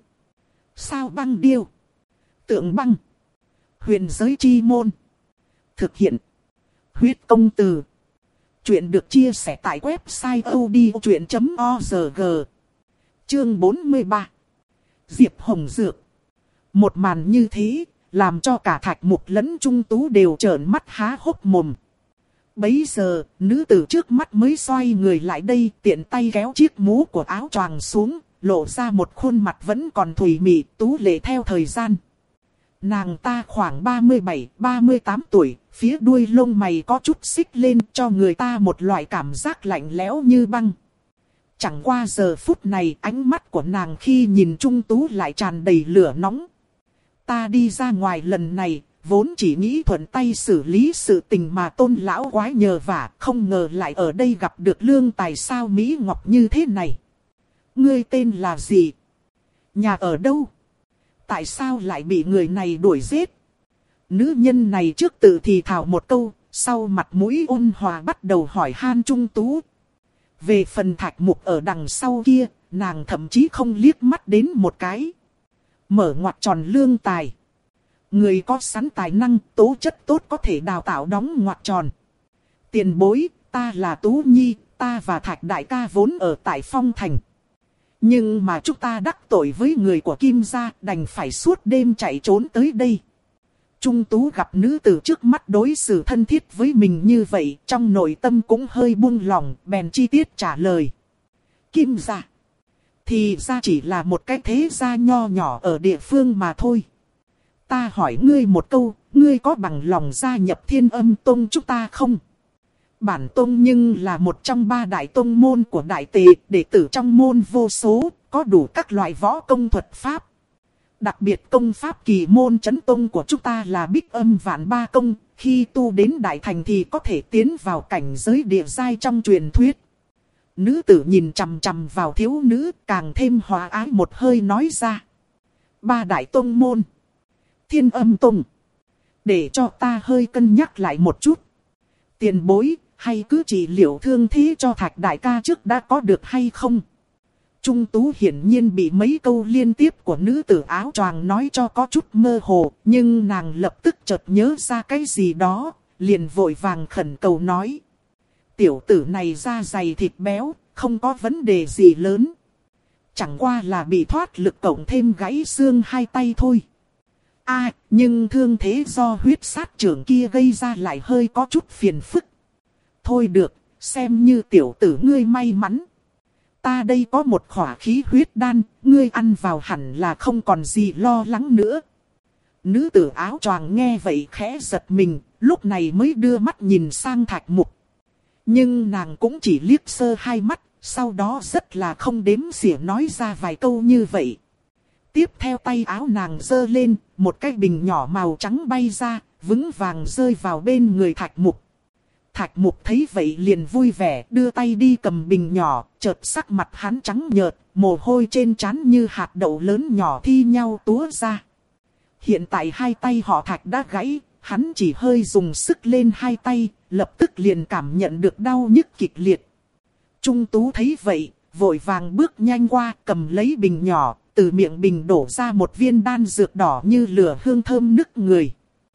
S1: Sao băng điêu? Tượng băng. Huyền giới chi môn. Thực hiện. Huyết công từ. Chuyện được chia sẻ tại website odchuyện chấm org. Chương bốn mươi ba. Diệp Hồng Dược. Một màn như thế, làm cho cả Thạch Mục lẫn Trung Tú đều trợn mắt há hốc mồm. Bấy giờ, nữ tử trước mắt mới xoay người lại đây, tiện tay kéo chiếc mũ của áo choàng xuống, lộ ra một khuôn mặt vẫn còn thùy mị, tú lệ theo thời gian. Nàng ta khoảng ba mươi bảy ba mươi tám tuổi, phía đuôi lông mày có chút xích lên cho người ta một loại cảm giác lạnh lẽo như băng. Chẳng qua giờ phút này ánh mắt của nàng khi nhìn Trung Tú lại tràn đầy lửa nóng. Ta đi ra ngoài lần này, vốn chỉ nghĩ thuận tay xử lý sự tình mà Tôn lão quái nhờ vả, không ngờ lại ở đây gặp được lương tài sao Mỹ Ngọc như thế này. Ngươi tên là gì? Nhà ở đâu? Tại sao lại bị người này đuổi giết? Nữ nhân này trước tự thì thào một câu, sau mặt mũi ôn hòa bắt đầu hỏi han Trung Tú. Về phần Thạch Mục ở đằng sau kia, nàng thậm chí không liếc mắt đến một cái. Mở ngoặc tròn lương tài. Người có sẵn tài năng, tố chất tốt có thể đào tạo đóng ngoặc tròn. Tiền bối, ta là Tú Nhi, ta và Thạch đại ca vốn ở tại Phong Thành. Nhưng mà chúng ta đắc tội với người của Kim gia, đành phải suốt đêm chạy trốn tới đây. Trung Tú gặp nữ tử trước mắt đối xử thân thiết với mình như vậy, trong nội tâm cũng hơi buông lỏng, bèn chi tiết trả lời. Kim gia, thì ra chỉ là một cái thế gia nho nhỏ ở địa phương mà thôi. Ta hỏi ngươi một câu, ngươi có bằng lòng gia nhập Thiên Âm Tông chúng ta không? Bản tông nhưng là một trong ba đại tông môn của đại tề, đệ tử trong môn vô số, có đủ các loại võ công thuật pháp. Đặc biệt công pháp kỳ môn chấn tông của chúng ta là Bích Âm Vạn Ba Công, khi tu đến đại thành thì có thể tiến vào cảnh giới địa giai trong truyền thuyết. Nữ tử nhìn chằm chằm vào thiếu nữ, càng thêm hòa ái một hơi nói ra. Ba đại tông môn. Thiên Âm Tông. Để cho ta hơi cân nhắc lại một chút. Tiền bối, hay cứ trị liệu thương thế cho Thạch đại ca trước đã có được hay không? Trung Tú hiển nhiên bị mấy câu liên tiếp của nữ tử áo choàng nói cho có chút mơ hồ, nhưng nàng lập tức chợt nhớ ra cái gì đó, liền vội vàng khẩn cầu nói. Tiểu tử này da dày thịt béo, không có vấn đề gì lớn. Chẳng qua là bị thoát lực cộng thêm gãy xương hai tay thôi. À, nhưng thương thế do huyết sát trưởng kia gây ra lại hơi có chút phiền phức. Thôi được, xem như tiểu tử ngươi may mắn. Ta đây có một khỏa khí huyết đan, ngươi ăn vào hẳn là không còn gì lo lắng nữa. Nữ tử áo choàng nghe vậy khẽ giật mình, lúc này mới đưa mắt nhìn sang Thạch Mục. Nhưng nàng cũng chỉ liếc sơ hai mắt, sau đó rất là không đếm xỉa nói ra vài câu như vậy. Tiếp theo tay áo nàng giơ lên, một cái bình nhỏ màu trắng bay ra, vững vàng rơi vào bên người Thạch Mục. Thạch Mục thấy vậy liền vui vẻ, đưa tay đi cầm bình nhỏ, chợt sắc mặt hắn trắng nhợt, mồ hôi trên trán như hạt đậu lớn nhỏ thi nhau túa ra. Hiện tại hai tay họ Thạch đã gãy, hắn chỉ hơi dùng sức lên hai tay, lập tức liền cảm nhận được đau nhức kịch liệt. Trung Tú thấy vậy, vội vàng bước nhanh qua, cầm lấy bình nhỏ, từ miệng bình đổ ra một viên đan dược đỏ như lửa hương thơm nức người.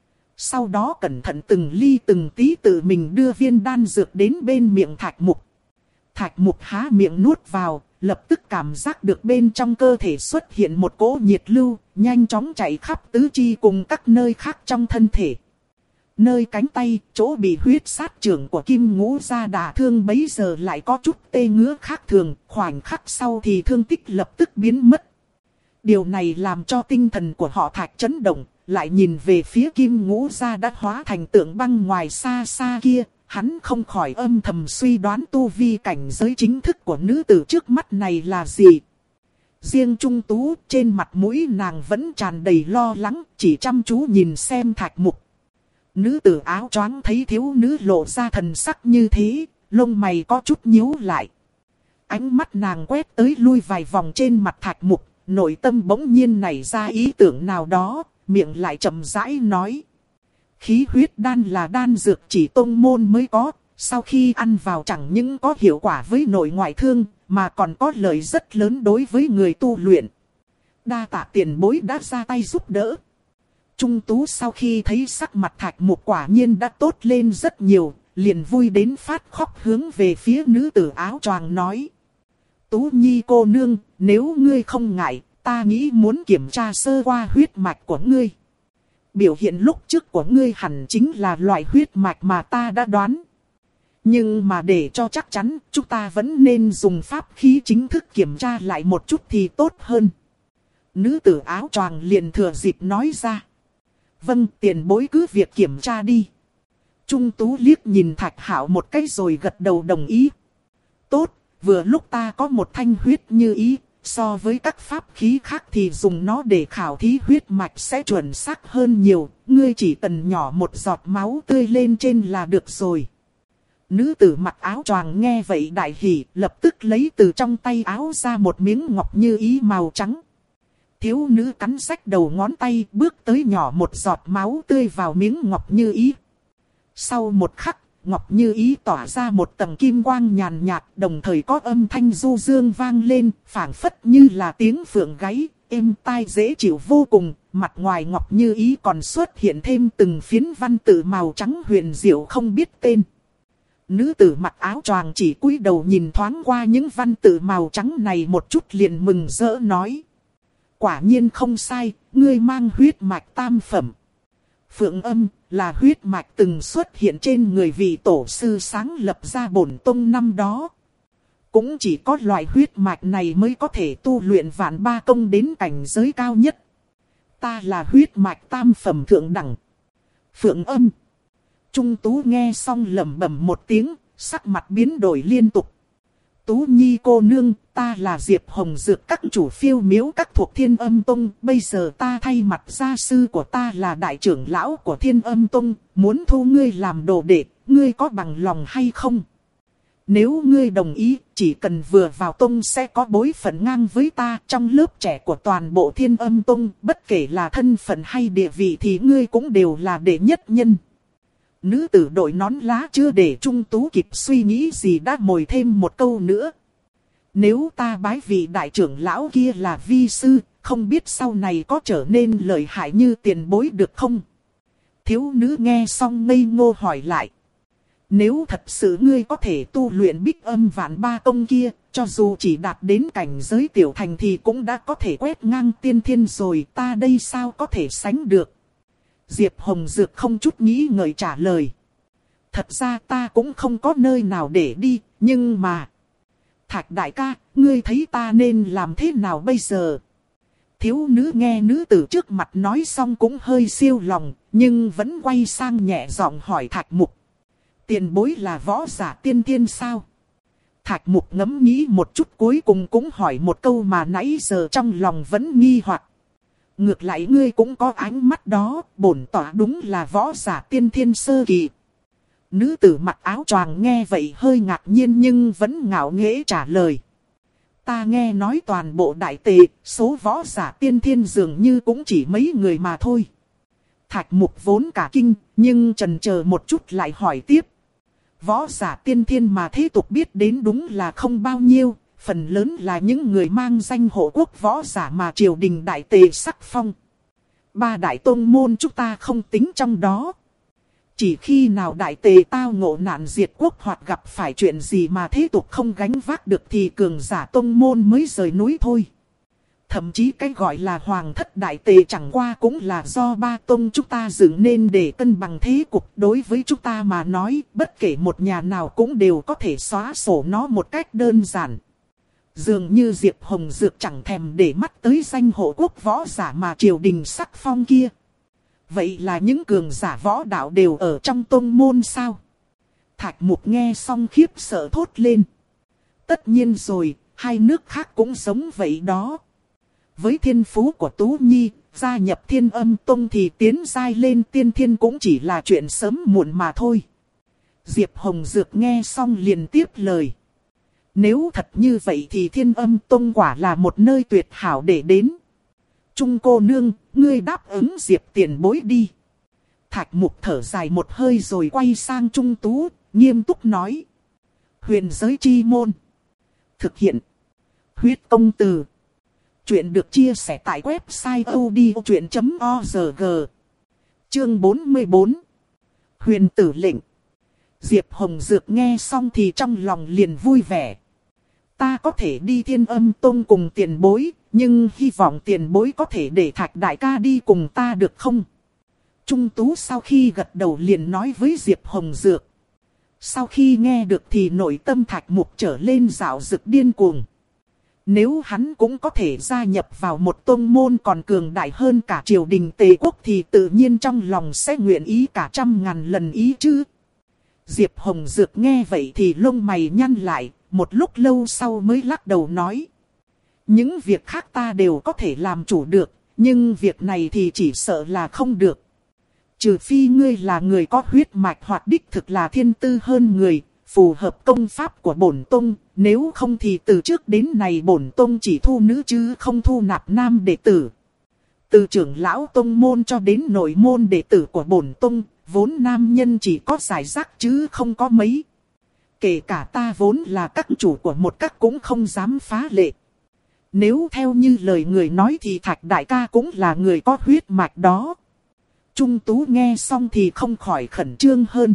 S1: Sau đó cẩn thận từng ly từng tí tự mình đưa viên đan dược đến bên miệng Thạch Mục. Thạch Mục há miệng nuốt vào, lập tức cảm giác được bên trong cơ thể xuất hiện một cỗ nhiệt lưu, nhanh chóng chạy khắp tứ chi cùng các nơi khác trong thân thể. Nơi cánh tay, chỗ bị huyết sát trưởng của Kim Ngũ gia đả thương bấy giờ lại có chút tê ngứa khác thường, khoảnh khắc sau thì thương tích lập tức biến mất. Điều này làm cho tinh thần của họ Thạch chấn động, lại nhìn về phía Kim Ngũ gia đã hóa thành tượng băng ngoài xa xa kia, hắn không khỏi âm thầm suy đoán tu vi cảnh giới chính thức của nữ tử trước mắt này là gì. Riêng Trung Tú, trên mặt mũi nàng vẫn tràn đầy lo lắng, chỉ chăm chú nhìn xem Thạch Mục. Nữ tử áo choáng thấy thiếu nữ lộ ra thần sắc như thế, lông mày có chút nhíu lại. Ánh mắt nàng quét tới lui vài vòng trên mặt Thạch Mục, nội tâm bỗng nhiên nảy ra ý tưởng nào đó, miệng lại chậm rãi nói. Khí huyết đan là đan dược chỉ tông môn mới có, sau khi ăn vào chẳng những có hiệu quả với nội ngoại thương, mà còn có lợi rất lớn đối với người tu luyện. Đa tạ tiền bối đã ra tay giúp đỡ. Trung Tú sau khi thấy sắc mặt Thạch Mục quả nhiên đã tốt lên rất nhiều, liền vui đến phát khóc hướng về phía nữ tử áo choàng nói. Tú Nhi cô nương, nếu ngươi không ngại, ta nghĩ muốn kiểm tra sơ qua huyết mạch của ngươi. Biểu hiện lúc trước của ngươi hẳn chính là loại huyết mạch mà ta đã đoán. Nhưng mà để cho chắc chắn, chúng ta vẫn nên dùng pháp khí chính thức kiểm tra lại một chút thì tốt hơn. Nữ tử áo choàng liền thừa dịp nói ra. Vâng, tiền bối cứ việc kiểm tra đi. Trung Tú liếc nhìn Thạch Hạo một cái rồi gật đầu đồng ý. Tốt, vừa lúc ta có một thanh huyết như ý, so với các pháp khí khác thì dùng nó để khảo thí huyết mạch sẽ chuẩn xác hơn nhiều, ngươi chỉ cần nhỏ một giọt máu tươi lên trên là được rồi. Nữ tử mặc áo choàng nghe vậy đại hỉ, lập tức lấy từ trong tay áo ra một miếng ngọc như ý màu trắng. Thiếu nữ cắn rách đầu ngón tay, bước tới nhỏ một giọt máu tươi vào miếng ngọc như ý. Sau một khắc, ngọc như ý tỏa ra một tầng kim quang nhàn nhạt, đồng thời có âm thanh du dương vang lên, phảng phất như là tiếng phượng gáy, êm tai dễ chịu vô cùng. Mặt ngoài ngọc như ý còn xuất hiện thêm từng phiến văn tự màu trắng huyền diệu không biết tên. Nữ tử mặc áo choàng chỉ cúi đầu nhìn thoáng qua những văn tự màu trắng này một chút liền mừng rỡ nói. Quả nhiên không sai, ngươi mang huyết mạch tam phẩm. Phượng âm là huyết mạch từng xuất hiện trên người vị tổ sư sáng lập ra bổn tông năm đó. Cũng chỉ có loại huyết mạch này mới có thể tu luyện vạn ba công đến cảnh giới cao nhất. Ta là huyết mạch tam phẩm thượng đẳng. Phượng âm. Trung Tú nghe xong lẩm bẩm một tiếng, sắc mặt biến đổi liên tục. Tú Nhi cô nương, ta là Diệp Hồng Dược các chủ phiêu miếu các thuộc Thiên Âm Tông. Bây giờ ta thay mặt gia sư của ta là đại trưởng lão của Thiên Âm Tông, muốn thu ngươi làm đồ đệ, ngươi có bằng lòng hay không? Nếu ngươi đồng ý, chỉ cần vừa vào tông sẽ có bối phận ngang với ta trong lớp trẻ của toàn bộ Thiên Âm Tông, bất kể là thân phận hay địa vị thì ngươi cũng đều là đệ nhất nhân. Nữ tử đội nón lá chưa để Trung Tú kịp suy nghĩ gì đã mồi thêm một câu nữa. Nếu ta bái vị đại trưởng lão kia là vi sư, không biết sau này có trở nên lợi hại như tiền bối được không? Thiếu nữ nghe xong ngây ngô hỏi lại. Nếu thật sự ngươi có thể tu luyện bích âm vạn ba công kia, cho dù chỉ đạt đến cảnh giới tiểu thành thì cũng đã có thể quét ngang tiên thiên rồi, ta đây sao có thể sánh được? Diệp Hồng Dược không chút nghĩ ngợi trả lời. Thật ra ta cũng không có nơi nào để đi, nhưng mà... Thạch đại ca, ngươi thấy ta nên làm thế nào bây giờ? Thiếu nữ nghe nữ tử trước mặt nói xong cũng hơi siêu lòng, nhưng vẫn quay sang nhẹ giọng hỏi Thạch Mục. Tiền bối là võ giả tiên thiên sao? Thạch Mục ngẫm nghĩ một chút cuối cùng cũng hỏi một câu mà nãy giờ trong lòng vẫn nghi hoặc. Ngược lại ngươi cũng có ánh mắt đó, bổn tỏa đúng là võ giả tiên thiên sơ kỳ. Nữ tử mặc áo choàng nghe vậy hơi ngạc nhiên nhưng vẫn ngạo nghễ trả lời. Ta nghe nói toàn bộ đại tề, số võ giả tiên thiên dường như cũng chỉ mấy người mà thôi. Thạch Mục vốn cả kinh, nhưng chần chờ một chút lại hỏi tiếp. Võ giả tiên thiên mà thế tục biết đến đúng là không bao nhiêu, phần lớn là những người mang danh hộ quốc võ giả mà triều đình đại tề sắc phong. Ba đại tông môn chúng ta không tính trong đó. Chỉ khi nào đại tề tao ngộ nạn diệt quốc hoặc gặp phải chuyện gì mà thế tục không gánh vác được thì cường giả tông môn mới rời núi thôi. Thậm chí cái gọi là hoàng thất đại tề chẳng qua cũng là do ba tông chúng ta dựng nên để cân bằng thế cục. Đối với chúng ta mà nói, bất kể một nhà nào cũng đều có thể xóa sổ nó một cách đơn giản. Dường như Diệp Hồng Dược chẳng thèm để mắt tới danh hộ quốc võ giả mà triều đình sắc phong kia. Vậy là những cường giả võ đạo đều ở trong tông môn sao? Thạch Mục nghe xong khiếp sợ thốt lên. Tất nhiên rồi, hai nước khác cũng giống vậy đó. Với thiên phú của Tú Nhi, gia nhập Thiên Âm Tông thì tiến giai lên tiên thiên cũng chỉ là chuyện sớm muộn mà thôi. Diệp Hồng Dược nghe xong liền tiếp lời. Nếu thật như vậy thì Thiên Âm Tông quả là một nơi tuyệt hảo để đến. Trung cô nương, ngươi đáp ứng Diệp tiền bối đi. Thạch Mục thở dài một hơi rồi quay sang Trung Tú, nghiêm túc nói. Huyền giới chi môn. Thực hiện. Huyết công từ. Chuyện được chia sẻ tại website odchuyện chấm org. Chương bốn mươi bốn. Huyền tử lệnh. Diệp Hồng Dược nghe xong thì trong lòng liền vui vẻ. Ta có thể đi Thiên Âm Tông cùng tiền bối, nhưng hy vọng tiền bối có thể để Thạch đại ca đi cùng ta được không? Trung Tú sau khi gật đầu liền nói với Diệp Hồng Dược. Sau khi nghe được thì nội tâm Thạch Mục trở lên dạo dực điên cuồng. Nếu hắn cũng có thể gia nhập vào một tông môn còn cường đại hơn cả triều đình Tề quốc thì tự nhiên trong lòng sẽ nguyện ý cả trăm ngàn lần ý chứ. Diệp Hồng Dược nghe vậy thì lông mày nhăn lại, một lúc lâu sau mới lắc đầu nói. Những việc khác ta đều có thể làm chủ được, nhưng việc này thì chỉ sợ là không được. Trừ phi ngươi là người có huyết mạch hoặc đích thực là thiên tư hơn người, phù hợp công pháp của bổn tông, nếu không thì từ trước đến nay bổn tông chỉ thu nữ chứ không thu nạp nam đệ tử. Từ trưởng lão tông môn cho đến nội môn đệ tử của bổn tông, vốn nam nhân chỉ có giải rác chứ không có mấy. Kể cả ta vốn là các chủ của một các cũng không dám phá lệ. Nếu theo như lời người nói thì Thạch đại ca cũng là người có huyết mạch đó. Trung Tú nghe xong thì không khỏi khẩn trương hơn.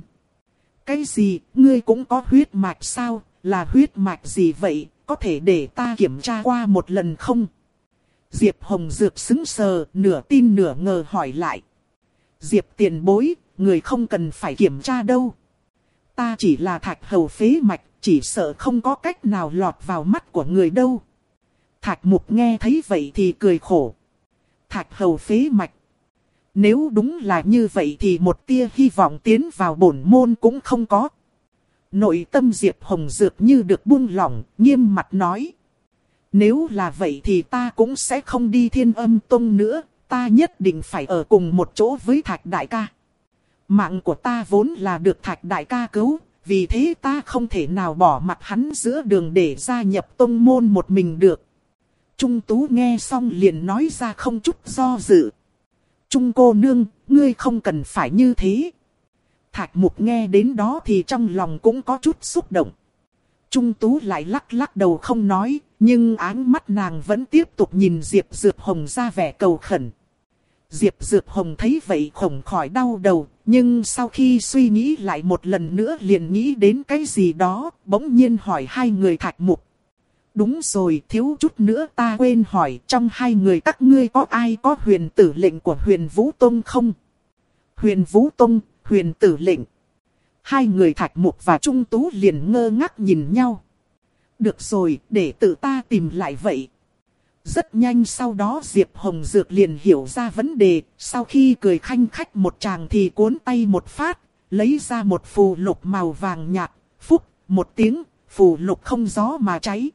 S1: Cái gì, ngươi cũng có huyết mạch sao, là huyết mạch gì vậy, có thể để ta kiểm tra qua một lần không? Diệp Hồng Dược sững sờ, nửa tin nửa ngờ hỏi lại. Diệp tiền bối, người không cần phải kiểm tra đâu. Ta chỉ là Thạch hầu phế mạch, chỉ sợ không có cách nào lọt vào mắt của người đâu. Thạch Mục nghe thấy vậy thì cười khổ. Thạch hầu phế mạch. Nếu đúng là như vậy thì một tia hy vọng tiến vào bổn môn cũng không có. Nội tâm Diệp Hồng Dược như được buông lỏng, nghiêm mặt nói. Nếu là vậy thì ta cũng sẽ không đi Thiên Âm Tông nữa, ta nhất định phải ở cùng một chỗ với Thạch đại ca. Mạng của ta vốn là được Thạch đại ca cứu, vì thế ta không thể nào bỏ mặt hắn giữa đường để gia nhập tông môn một mình được. Trung Tú nghe xong liền nói ra không chút do dự. Trung cô nương, ngươi không cần phải như thế. Thạch Mục nghe đến đó thì trong lòng cũng có chút xúc động. Trung Tú lại lắc lắc đầu không nói, nhưng áng mắt nàng vẫn tiếp tục nhìn Diệp Dược Hồng ra vẻ cầu khẩn. Diệp Dược Hồng thấy vậy không khỏi đau đầu, nhưng sau khi suy nghĩ lại một lần nữa liền nghĩ đến cái gì đó, bỗng nhiên hỏi hai người Thạch Mục. Đúng rồi, thiếu chút nữa ta quên hỏi, trong hai người các ngươi có ai có huyền tử lệnh của Huyền Vũ Tông không? Huyền Vũ Tông, huyền tử lệnh. Hai người Thạch Mục và Trung Tú liền ngơ ngác nhìn nhau. Được rồi, để tự ta tìm lại vậy. Rất nhanh sau đó Diệp Hồng Dược liền hiểu ra vấn đề, sau khi cười khanh khách một tràng thì cuốn tay một phát, lấy ra một phù lục màu vàng nhạt, phúc, một tiếng, phù lục không gió mà cháy.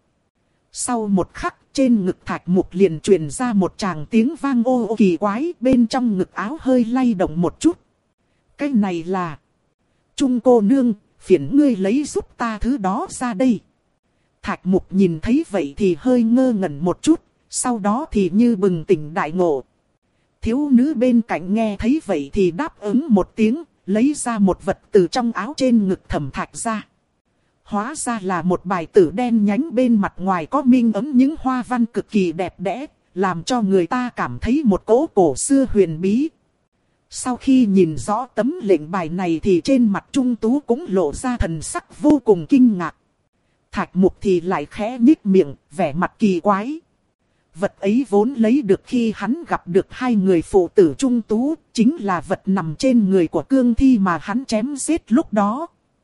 S1: Sau một khắc, trên ngực Thạch Mục liền truyền ra một tràng tiếng vang ô ô kỳ quái, bên trong ngực áo hơi lay động một chút. Cái này là... Trung cô nương, phiền ngươi lấy giúp ta thứ đó ra đây. Thạch Mục nhìn thấy vậy thì hơi ngơ ngẩn một chút, sau đó thì như bừng tỉnh đại ngộ. Thiếu nữ bên cạnh nghe thấy vậy thì đáp ứng một tiếng, lấy ra một vật từ trong áo trên ngực Thẩm Thạch ra. Hóa ra là một bài tử đen nhánh, bên mặt ngoài có minh ấm những hoa văn cực kỳ đẹp đẽ, làm cho người ta cảm thấy một cỗ cổ xưa huyền bí. Sau khi nhìn rõ tấm lệnh bài này thì trên mặt Trung Tú cũng lộ ra thần sắc vô cùng kinh ngạc. Thạch Mục thì lại khẽ nhích miệng, vẻ mặt kỳ quái. Vật ấy vốn lấy được khi hắn gặp được hai người phụ tử Trung Tú, chính là vật nằm trên người của cương thi mà hắn chém giết lúc đó.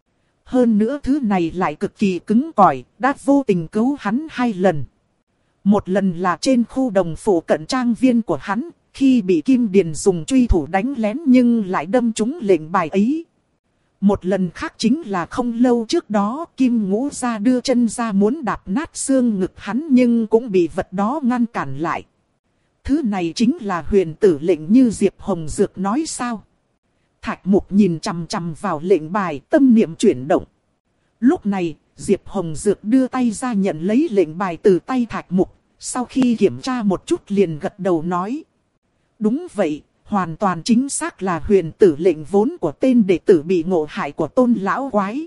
S1: Hơn nữa thứ này lại cực kỳ cứng cỏi, đã vô tình cứu hắn hai lần. Một lần là trên khu đồng phủ cận trang viên của hắn, khi bị Kim Điền dùng truy thủ đánh lén nhưng lại đâm trúng lệnh bài ấy. Một lần khác chính là không lâu trước đó, Kim Ngũ Gia đưa chân ra muốn đạp nát xương ngực hắn nhưng cũng bị vật đó ngăn cản lại. Thứ này chính là huyền tử lệnh như Diệp Hồng Dược nói sao? Thạch Mục nhìn chằm chằm vào lệnh bài, tâm niệm chuyển động. Lúc này, Diệp Hồng Dược đưa tay ra nhận lấy lệnh bài từ tay Thạch Mục, sau khi kiểm tra một chút liền gật đầu nói. Đúng vậy, hoàn toàn chính xác là huyền tử lệnh vốn của tên đệ tử bị ngộ hại của Tôn lão quái.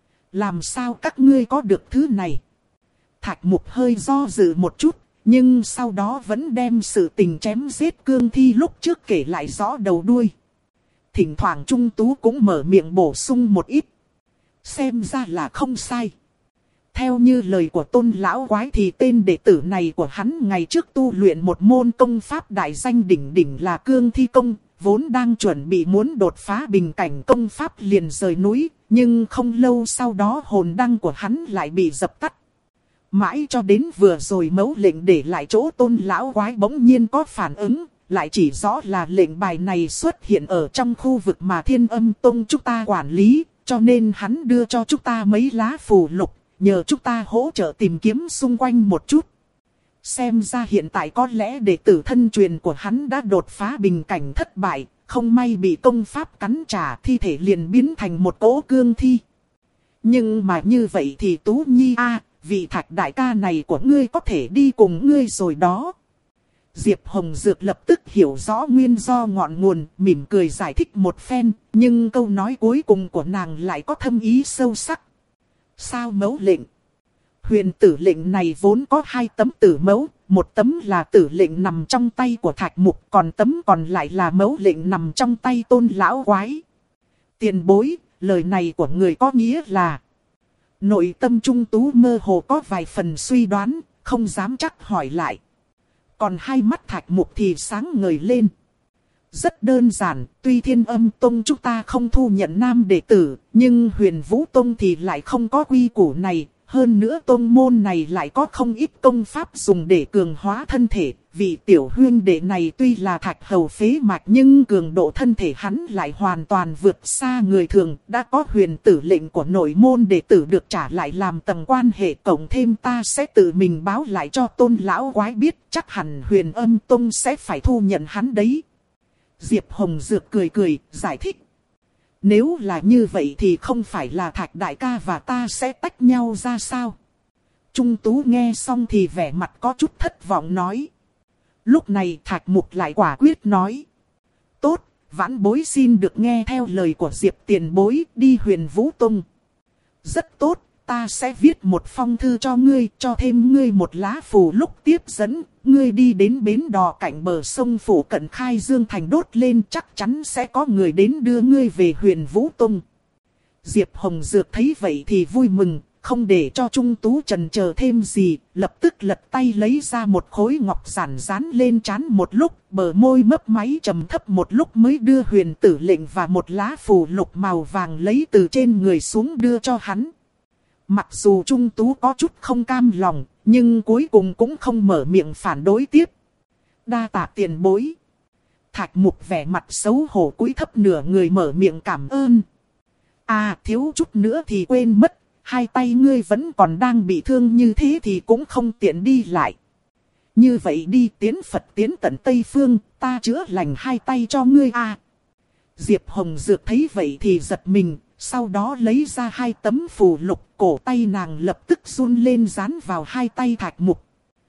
S1: Làm sao các ngươi có được thứ này? Thạch Mục hơi do dự một chút, nhưng sau đó vẫn đem sự tình chém giết cương thi lúc trước kể lại rõ đầu đuôi. Thỉnh thoảng Trung Tú cũng mở miệng bổ sung một ít. Xem ra là không sai. Theo như lời của Tôn lão quái thì tên đệ tử này của hắn ngày trước tu luyện một môn công pháp đại danh đỉnh đỉnh là cương thi công, vốn đang chuẩn bị muốn đột phá bình cảnh công pháp liền rời núi, nhưng không lâu sau đó hồn đăng của hắn lại bị dập tắt. Mãi cho đến vừa rồi mẫu lệnh để lại chỗ Tôn lão quái bỗng nhiên có phản ứng, lại chỉ rõ là lệnh bài này xuất hiện ở trong khu vực mà Thiên Âm Tông chúng ta quản lý, cho nên hắn đưa cho chúng ta mấy lá phù lục, nhờ chúng ta hỗ trợ tìm kiếm xung quanh một chút. Xem ra hiện tại có lẽ đệ tử thân truyền của hắn đã đột phá bình cảnh thất bại, không may bị công pháp cắn trả, thi thể liền biến thành một cỗ cương thi. Nhưng mà như vậy thì Tú Nhi a, à, vị Thạch đại ca này của ngươi có thể đi cùng ngươi rồi đó. Diệp Hồng Dược lập tức hiểu rõ nguyên do ngọn nguồn, mỉm cười giải thích một phen, nhưng câu nói cuối cùng của nàng lại có thâm ý sâu sắc. Sao mẫu lệnh? Huyền tử lệnh này vốn có hai tấm tử mẫu, một tấm là tử lệnh nằm trong tay của Thạch Mục, còn tấm còn lại là mẫu lệnh nằm trong tay Tôn lão quái. Tiền bối, lời này của người có nghĩa là... Nội tâm Trung Tú mơ hồ có vài phần suy đoán, không dám chắc hỏi lại. Còn hai mắt Thạch Mục thì sáng ngời lên. Rất đơn giản, tuy Thiên Âm Tông chúng ta không thu nhận nam đệ tử, nhưng Huyền Vũ Tông thì lại không có quy củ này. Hơn nữa tông môn này lại có không ít công pháp dùng để cường hóa thân thể. Vị tiểu huyên đệ này tuy là thạch hầu phế mạch nhưng cường độ thân thể hắn lại hoàn toàn vượt xa người thường. Đã có huyền tử lệnh của nội môn đệ tử được trả lại làm tầng quan hệ, cộng thêm ta sẽ tự mình báo lại cho Tôn lão quái biết, chắc hẳn Huyền Âm Tông sẽ phải thu nhận hắn đấy. Diệp Hồng Dược cười cười, giải thích. Nếu là như vậy thì không phải là Thạch đại ca và ta sẽ tách nhau ra sao? Trung Tú nghe xong thì vẻ mặt có chút thất vọng nói. Lúc này Thạch Mục lại quả quyết nói. Tốt, vãn bối xin được nghe theo lời của Diệp tiền bối, đi Huyền Vũ Tông. Rất tốt, ta sẽ viết một phong thư cho ngươi, cho thêm ngươi một lá phù lúc tiếp dẫn. Ngươi đi đến bến đò cạnh bờ sông phủ cận Khai Dương Thành đốt lên, chắc chắn sẽ có người đến đưa ngươi về Huyền Vũ Tông. Diệp Hồng Dược thấy vậy thì vui mừng, không để cho Trung Tú chần chờ thêm gì, lập tức lật tay lấy ra một khối ngọc giản dán lên trán một lúc, bờ môi mấp máy trầm thấp một lúc mới đưa huyền tử lệnh và một lá phù lục màu vàng lấy từ trên người xuống đưa cho hắn. Mặc dù Trung Tú có chút không cam lòng, nhưng cuối cùng cũng không mở miệng phản đối tiếp. Đa tạ tiền bối. Thạch Mục vẻ mặt xấu hổ cúi thấp nửa người mở miệng cảm ơn. À thiếu chút nữa thì quên mất, hai tay ngươi vẫn còn đang bị thương như thế thì cũng không tiện đi lại. Như vậy đi tiến Phật tiến tận Tây Phương, ta chữa lành hai tay cho ngươi à. Diệp Hồng Dược thấy vậy thì giật mình, sau đó lấy ra hai tấm phù lục, cổ tay nàng lập tức run lên dán vào hai tay Thạch Mục.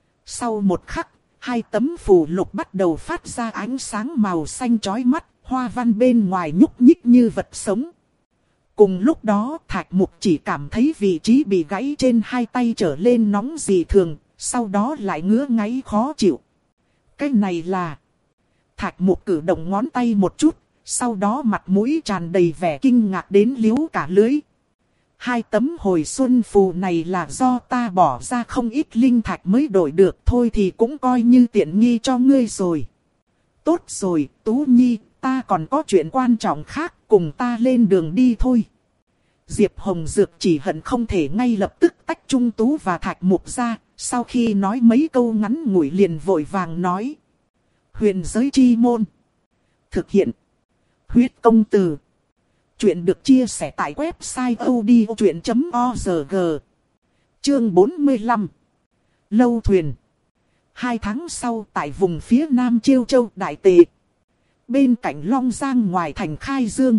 S1: Sau một khắc, hai tấm phù lục bắt đầu phát ra ánh sáng màu xanh chói mắt, hoa văn bên ngoài nhúc nhích như vật sống. Cùng lúc đó Thạch Mục chỉ cảm thấy vị trí bị gãy trên hai tay trở lên nóng dị thường, sau đó lại ngứa ngáy khó chịu. Cái này là... Thạch Mục cử động ngón tay một chút, sau đó mặt mũi tràn đầy vẻ kinh ngạc đến liếu cả lưỡi. Hai tấm hồi xuân phù này là do ta bỏ ra không ít linh thạch mới đổi được, thôi thì cũng coi như tiện nghi cho ngươi rồi. Tốt rồi, Tú Nhi, ta còn có chuyện quan trọng khác, cùng ta lên đường đi thôi. Diệp Hồng Dược chỉ hận không thể ngay lập tức tách Trung Tú và Thạch Mục ra, sau khi nói mấy câu ngắn ngủi liền vội vàng nói. Huyền giới chi môn. Thực hiện. Huyết công từ. Chuyện được chia sẻ tại website odchuyện chấm org. Chương bốn mươi lăm. Lâu thuyền. Hai tháng sau tại vùng phía nam Chiêu Châu Đại Tề. Bên cạnh Long Giang ngoài thành Khai Dương.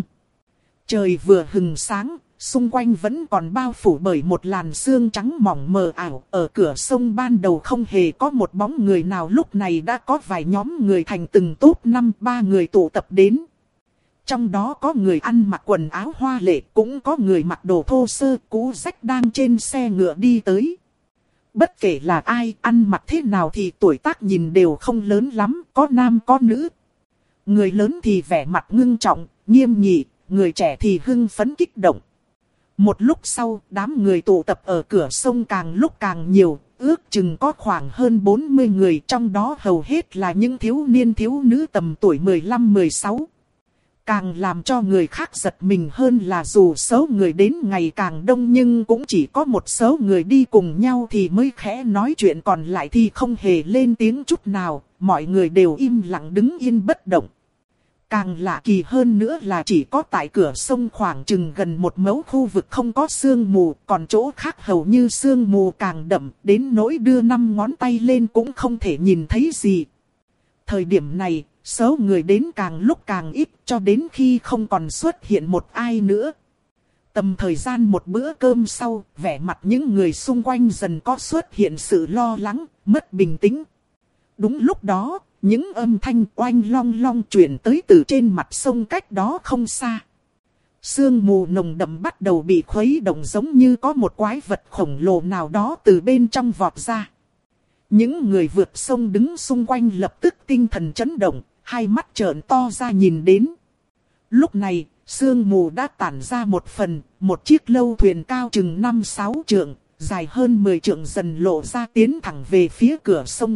S1: Trời vừa hừng sáng, xung quanh vẫn còn bao phủ bởi một làn sương trắng mỏng mờ ảo. Ở cửa sông ban đầu không hề có một bóng người nào, lúc này đã có vài nhóm người thành từng tốp năm ba người tụ tập đến. Trong đó có người ăn mặc quần áo hoa lệ, cũng có người mặc đồ thô sơ cũ rách đang trên xe ngựa đi tới. Bất kể là ai, ăn mặc thế nào thì tuổi tác nhìn đều không lớn lắm, có nam có nữ. Người lớn thì vẻ mặt ngưng trọng, nghiêm nghị, người trẻ thì hưng phấn kích động. Một lúc sau, đám người tụ tập ở cửa sông càng lúc càng nhiều, ước chừng có khoảng hơn bốn mươi người, trong đó hầu hết là những thiếu niên thiếu nữ tầm tuổi mười lăm mười sáu. Càng làm cho người khác giật mình hơn là dù số người đến ngày càng đông nhưng cũng chỉ có một số người đi cùng nhau thì mới khẽ nói chuyện, còn lại thì không hề lên tiếng chút nào, mọi người đều im lặng đứng yên bất động. Càng lạ kỳ hơn nữa là chỉ có tại cửa sông khoảng chừng gần một mẫu khu vực không có sương mù, còn chỗ khác hầu như sương mù càng đậm, đến nỗi đưa năm ngón tay lên cũng không thể nhìn thấy gì. Thời điểm này, số người đến càng lúc càng ít, cho đến khi không còn xuất hiện một ai nữa. Tầm thời gian một bữa cơm sau, vẻ mặt những người xung quanh dần có xuất hiện sự lo lắng, mất bình tĩnh. Đúng lúc đó, những âm thanh oanh long long truyền tới từ trên mặt sông cách đó không xa. Sương mù nồng đậm bắt đầu bị khuấy động, giống như có một quái vật khổng lồ nào đó từ bên trong vọt ra. Những người vượt sông đứng xung quanh lập tức tinh thần chấn động, hai mắt trợn to ra nhìn đến. Lúc này, sương mù đã tản ra một phần, một chiếc lâu thuyền cao chừng năm sáu trượng, dài hơn mười trượng dần lộ ra tiến thẳng về phía cửa sông.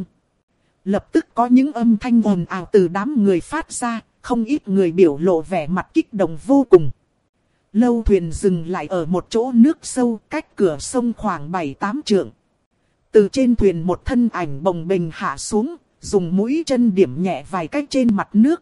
S1: Lập tức có những âm thanh ồn ào từ đám người phát ra, không ít người biểu lộ vẻ mặt kích động vô cùng. Lâu thuyền dừng lại ở một chỗ nước sâu, cách cửa sông khoảng bảy tám trượng. Từ trên thuyền một thân ảnh bồng bềnh hạ xuống, dùng mũi chân điểm nhẹ vài cách trên mặt nước.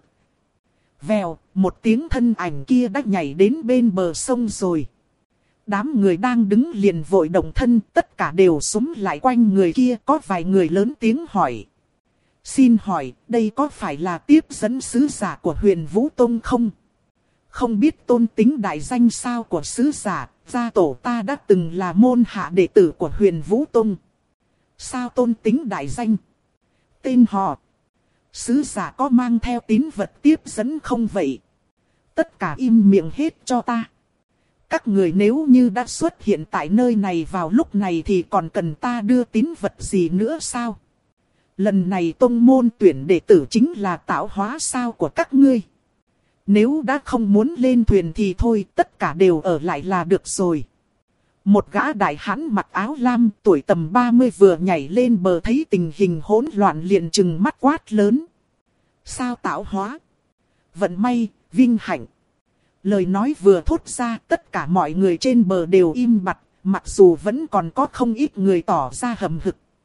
S1: Vèo, một tiếng thân ảnh kia đã nhảy đến bên bờ sông rồi. Đám người đang đứng liền vội động thân, tất cả đều xúm lại quanh người kia, có vài người lớn tiếng hỏi. Xin hỏi, đây có phải là tiếp dẫn sứ giả của Huyền Vũ Tông không? Không biết tôn tính đại danh sao của sứ giả, gia tổ ta đã từng là môn hạ đệ tử của Huyền Vũ Tông. Sao tôn tính đại danh? Tên họ. Sứ giả có mang theo tín vật tiếp dẫn không vậy? Tất cả im miệng hết cho ta. Các người nếu như đã xuất hiện tại nơi này vào lúc này thì còn cần ta đưa tín vật gì nữa sao? Lần này tông môn tuyển đệ tử chính là tạo hóa sao của các ngươi. Nếu đã không muốn lên thuyền thì thôi, tất cả đều ở lại là được rồi. Một gã đại hãn mặc áo lam tuổi tầm ba mươi vừa nhảy lên bờ thấy tình hình hỗn loạn liền trừng mắt quát lớn. Sao tạo hóa? Vận may, vinh hạnh. Lời nói vừa thốt ra tất cả mọi người trên bờ đều im bặt, mặc dù vẫn còn có không ít người tỏ ra hầm hực.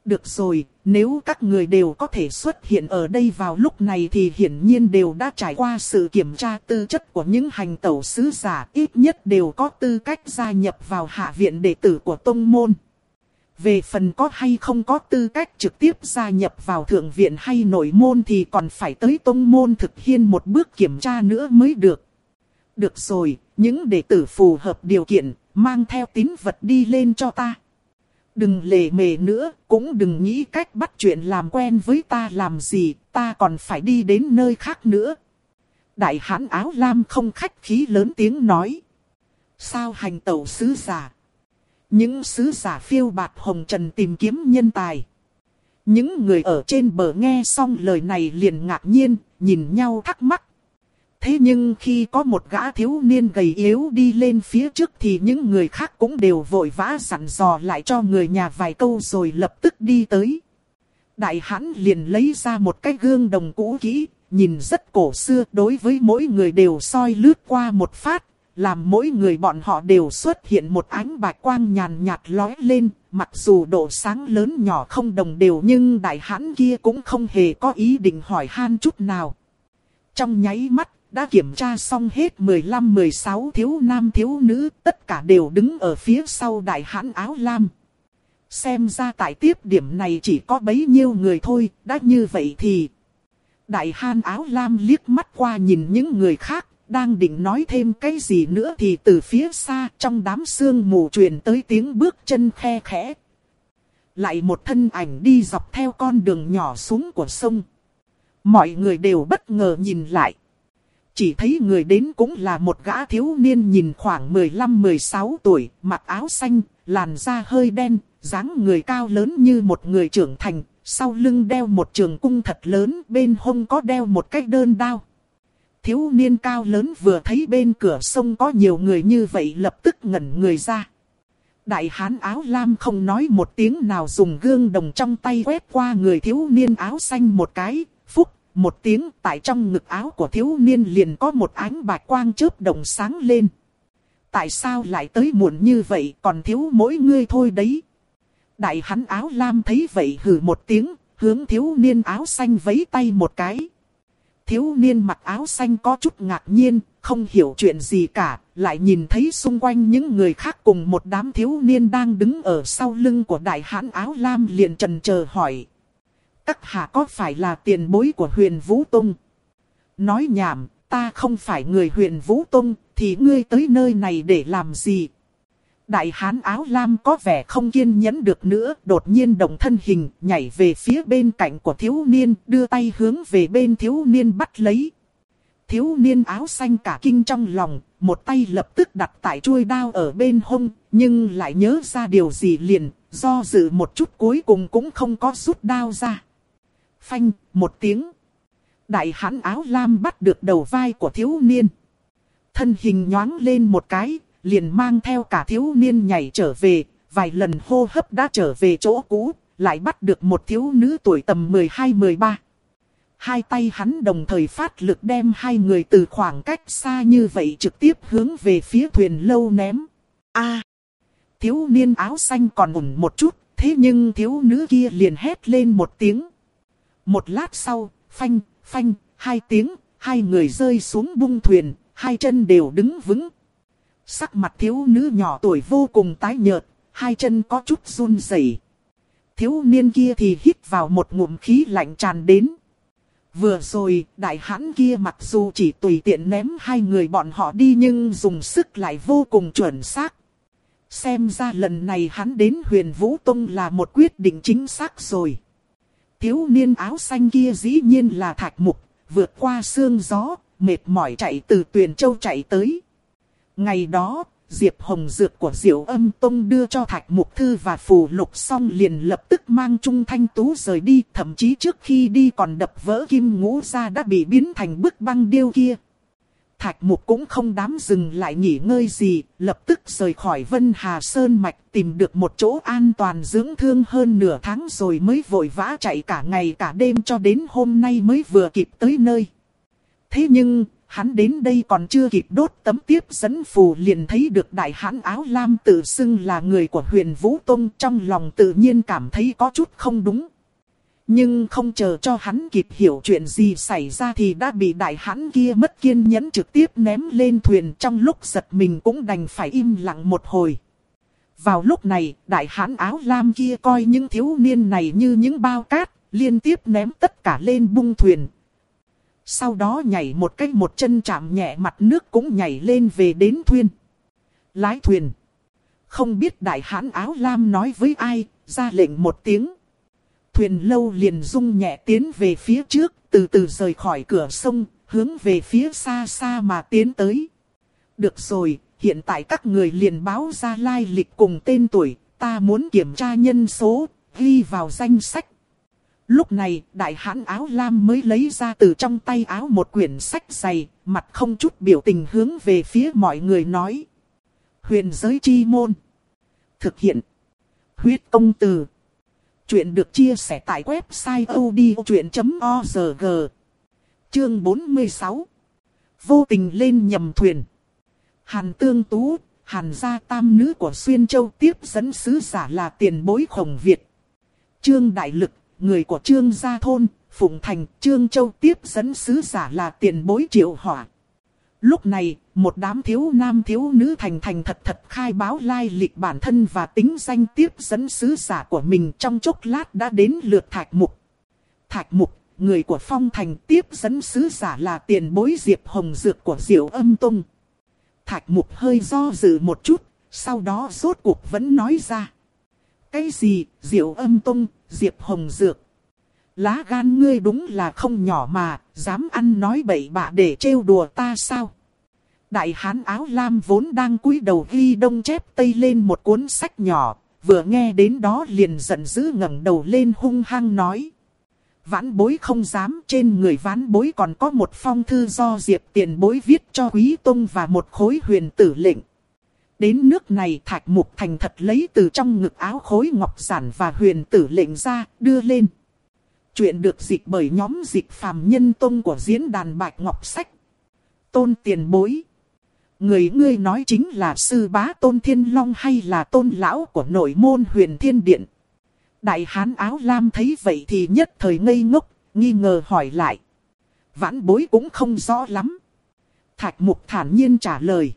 S1: Được rồi, nếu các người đều có thể xuất hiện ở đây vào lúc này thì hiển nhiên đều đã trải qua sự kiểm tra tư chất của những hành tẩu sứ giả, ít nhất đều có tư cách gia nhập vào hạ viện đệ tử của tông môn. Về phần có hay không có tư cách trực tiếp gia nhập vào thượng viện hay nội môn thì còn phải tới tông môn thực hiện một bước kiểm tra nữa mới được. Được rồi, những đệ tử phù hợp điều kiện, mang theo tín vật đi lên cho ta. Đừng lề mề nữa, cũng đừng nghĩ cách bắt chuyện làm quen với ta làm gì, ta còn phải đi đến nơi khác nữa. Đại hãn áo lam không khách khí lớn tiếng nói. Sao hành tẩu sứ giả? Những sứ giả phiêu bạt hồng trần tìm kiếm nhân tài. Những người ở trên bờ nghe xong lời này liền ngạc nhiên, nhìn nhau thắc mắc. Thế nhưng khi có một gã thiếu niên gầy yếu đi lên phía trước thì những người khác cũng đều vội vã dặn dò lại cho người nhà vài câu rồi lập tức đi tới. Đại hãn liền lấy ra một cái gương đồng cũ kỹ, nhìn rất cổ xưa, đối với mỗi người đều soi lướt qua một phát, làm mỗi người bọn họ đều xuất hiện một ánh bạch quang nhàn nhạt lóe lên, mặc dù độ sáng lớn nhỏ không đồng đều nhưng đại hãn kia cũng không hề có ý định hỏi han chút nào. Trong nháy mắt, đã kiểm tra xong hết mười lăm mười sáu thiếu nam thiếu nữ, tất cả đều đứng ở phía sau đại hãn áo lam. Xem ra tại tiếp điểm này chỉ có bấy nhiêu người thôi, đã như vậy thì... Đại hãn áo lam liếc mắt qua nhìn những người khác, đang định nói thêm cái gì nữa thì từ phía xa trong đám sương mù truyền tới tiếng bước chân khe khẽ. Lại một thân ảnh đi dọc theo con đường nhỏ xuống của sông. Mọi người đều bất ngờ nhìn lại. Chỉ thấy người đến cũng là một gã thiếu niên nhìn khoảng mười lăm mười sáu tuổi, mặc áo xanh, làn da hơi đen, dáng người cao lớn như một người trưởng thành, sau lưng đeo một trường cung thật lớn, bên hông có đeo một cái đơn đao. Thiếu niên cao lớn vừa thấy bên cửa sông có nhiều người như vậy lập tức ngẩn người ra. Đại hán áo lam không nói một tiếng nào, dùng gương đồng trong tay quét qua người thiếu niên áo xanh một cái, phúc. Một tiếng, tại trong ngực áo của thiếu niên liền có một ánh bạch quang chớp động sáng lên. Tại sao lại tới muộn như vậy, còn thiếu mỗi ngươi thôi đấy. Đại hán áo lam thấy vậy hừ một tiếng, hướng thiếu niên áo xanh vẫy tay một cái. Thiếu niên mặc áo xanh có chút ngạc nhiên, không hiểu chuyện gì cả, lại nhìn thấy xung quanh những người khác cùng một đám thiếu niên đang đứng ở sau lưng của đại hán áo lam liền chần chờ hỏi. Các hạ có phải là tiền bối của Huyền Vũ Tông? Nói nhảm, ta không phải người Huyền Vũ Tông, thì ngươi tới nơi này để làm gì? Đại hán áo lam có vẻ không kiên nhẫn được nữa, đột nhiên động thân hình, nhảy về phía bên cạnh của thiếu niên, đưa tay hướng về bên thiếu niên bắt lấy. Thiếu niên áo xanh cả kinh trong lòng, một tay lập tức đặt tại chuôi đao ở bên hông, nhưng lại nhớ ra điều gì liền, do dự một chút cuối cùng cũng không có rút đao ra. Phanh, một tiếng. Đại hán áo lam bắt được đầu vai của thiếu niên. Thân hình nhoáng lên một cái, liền mang theo cả thiếu niên nhảy trở về, vài lần hô hấp đã trở về chỗ cũ, lại bắt được một thiếu nữ tuổi tầm mười hai mười ba. Hai tay hắn đồng thời phát lực đem hai người từ khoảng cách xa như vậy trực tiếp hướng về phía thuyền lâu ném. A! Thiếu niên áo xanh còn ổn một chút, thế nhưng thiếu nữ kia liền hét lên một tiếng. Một lát sau, phanh, phanh, hai tiếng, hai người rơi xuống bung thuyền, hai chân đều đứng vững. Sắc mặt thiếu nữ nhỏ tuổi vô cùng tái nhợt, hai chân có chút run rẩy. Thiếu niên kia thì hít vào một ngụm khí lạnh tràn đến. Vừa rồi, đại hãn kia mặc dù chỉ tùy tiện ném hai người bọn họ đi nhưng dùng sức lại vô cùng chuẩn xác. Xem ra lần này hắn đến Huyền Vũ Tông là một quyết định chính xác rồi. Thiếu niên áo xanh kia dĩ nhiên là Thạch Mục, vượt qua sương gió, mệt mỏi chạy từ Tuyền Châu chạy tới. Ngày đó, Diệp Hồng Dược của Diệu Âm Tông đưa cho Thạch Mục thư và phù lục xong liền lập tức mang Trung Thanh Tú rời đi, thậm chí trước khi đi còn đập vỡ kim ngũ ra đã bị biến thành bức băng điêu kia. Thạch Mục cũng không dám dừng lại nghỉ ngơi gì, lập tức rời khỏi Vân Hà Sơn Mạch tìm được một chỗ an toàn dưỡng thương hơn nửa tháng rồi mới vội vã chạy cả ngày cả đêm cho đến hôm nay mới vừa kịp tới nơi. Thế nhưng, hắn đến đây còn chưa kịp đốt tấm tiếp dẫn phù liền thấy được đại hãn áo lam tự xưng là người của Huyền Vũ Tông, trong lòng tự nhiên cảm thấy có chút không đúng. Nhưng không chờ cho hắn kịp hiểu chuyện gì xảy ra thì đã bị đại hãn kia mất kiên nhẫn trực tiếp ném lên thuyền, trong lúc giật mình cũng đành phải im lặng một hồi. Vào lúc này, đại hãn áo lam kia coi những thiếu niên này như những bao cát, liên tiếp ném tất cả lên bung thuyền. Sau đó nhảy một cái một chân chạm nhẹ mặt nước cũng nhảy lên về đến thuyền. Lái thuyền. Không biết đại hãn áo lam nói với ai, ra lệnh một tiếng. Thuyền lâu liền rung nhẹ tiến về phía trước, từ từ rời khỏi cửa sông, hướng về phía xa xa mà tiến tới. Được rồi, hiện tại các người liền báo ra lai lịch cùng tên tuổi, ta muốn kiểm tra nhân số, ghi vào danh sách. Lúc này, đại hãn áo lam mới lấy ra từ trong tay áo một quyển sách dày, mặt không chút biểu tình hướng về phía mọi người nói. Huyền giới chi môn. Thực hiện. Huyết công từ. Chuyện được chia sẻ tại website odchuyện chấm org. Chương bốn mươi sáu. Vô tình lên nhầm thuyền. Hàn Tương Tú, Hàn gia tam nữ của Xuyên Châu tiếp dẫn sứ giả là tiền bối Khổng Việt. Trương Đại Lực, người của Trương Gia Thôn, Phụng Thành, Trương Châu tiếp dẫn sứ giả là tiền bối Triệu Hỏa. Lúc này, một đám thiếu nam thiếu nữ thành thành thật thật khai báo lai lịch bản thân và tính danh tiếp dẫn sứ giả của mình, trong chốc lát đã đến lượt Thạch Mục. Thạch Mục, người của Phong Thành tiếp dẫn sứ giả là tiền bối Diệp Hồng Dược của Diệu Âm Tông. Thạch Mục hơi do dự một chút, sau đó rốt cuộc vẫn nói ra. Cái gì, Diệu Âm Tông, Diệp Hồng Dược? Lá gan ngươi đúng là không nhỏ mà, dám ăn nói bậy bạ để trêu đùa ta sao? Đại hán áo lam vốn đang cúi đầu ghi đông chép tây lên một cuốn sách nhỏ, vừa nghe đến đó liền giận dữ ngẩng đầu lên hung hăng nói. Vãn bối không dám, trên người vãn bối còn có một phong thư do Diệp tiền bối viết cho Quý Tông và một khối huyền tử lệnh. Đến nước này Thạch Mục thành thật lấy từ trong ngực áo khối ngọc giản và huyền tử lệnh ra, đưa lên. Chuyện được dịch bởi nhóm dịch phàm nhân tông của diễn đàn Bạch Ngọc Sách. Tôn tiền bối. Người ngươi nói chính là sư bá Tôn Thiên Long hay là Tôn lão của nội môn Huyền Thiên Điện? Đại hán áo lam thấy vậy thì nhất thời ngây ngốc, nghi ngờ hỏi lại. Vãn bối cũng không rõ lắm. Thạch Mục thản nhiên trả lời.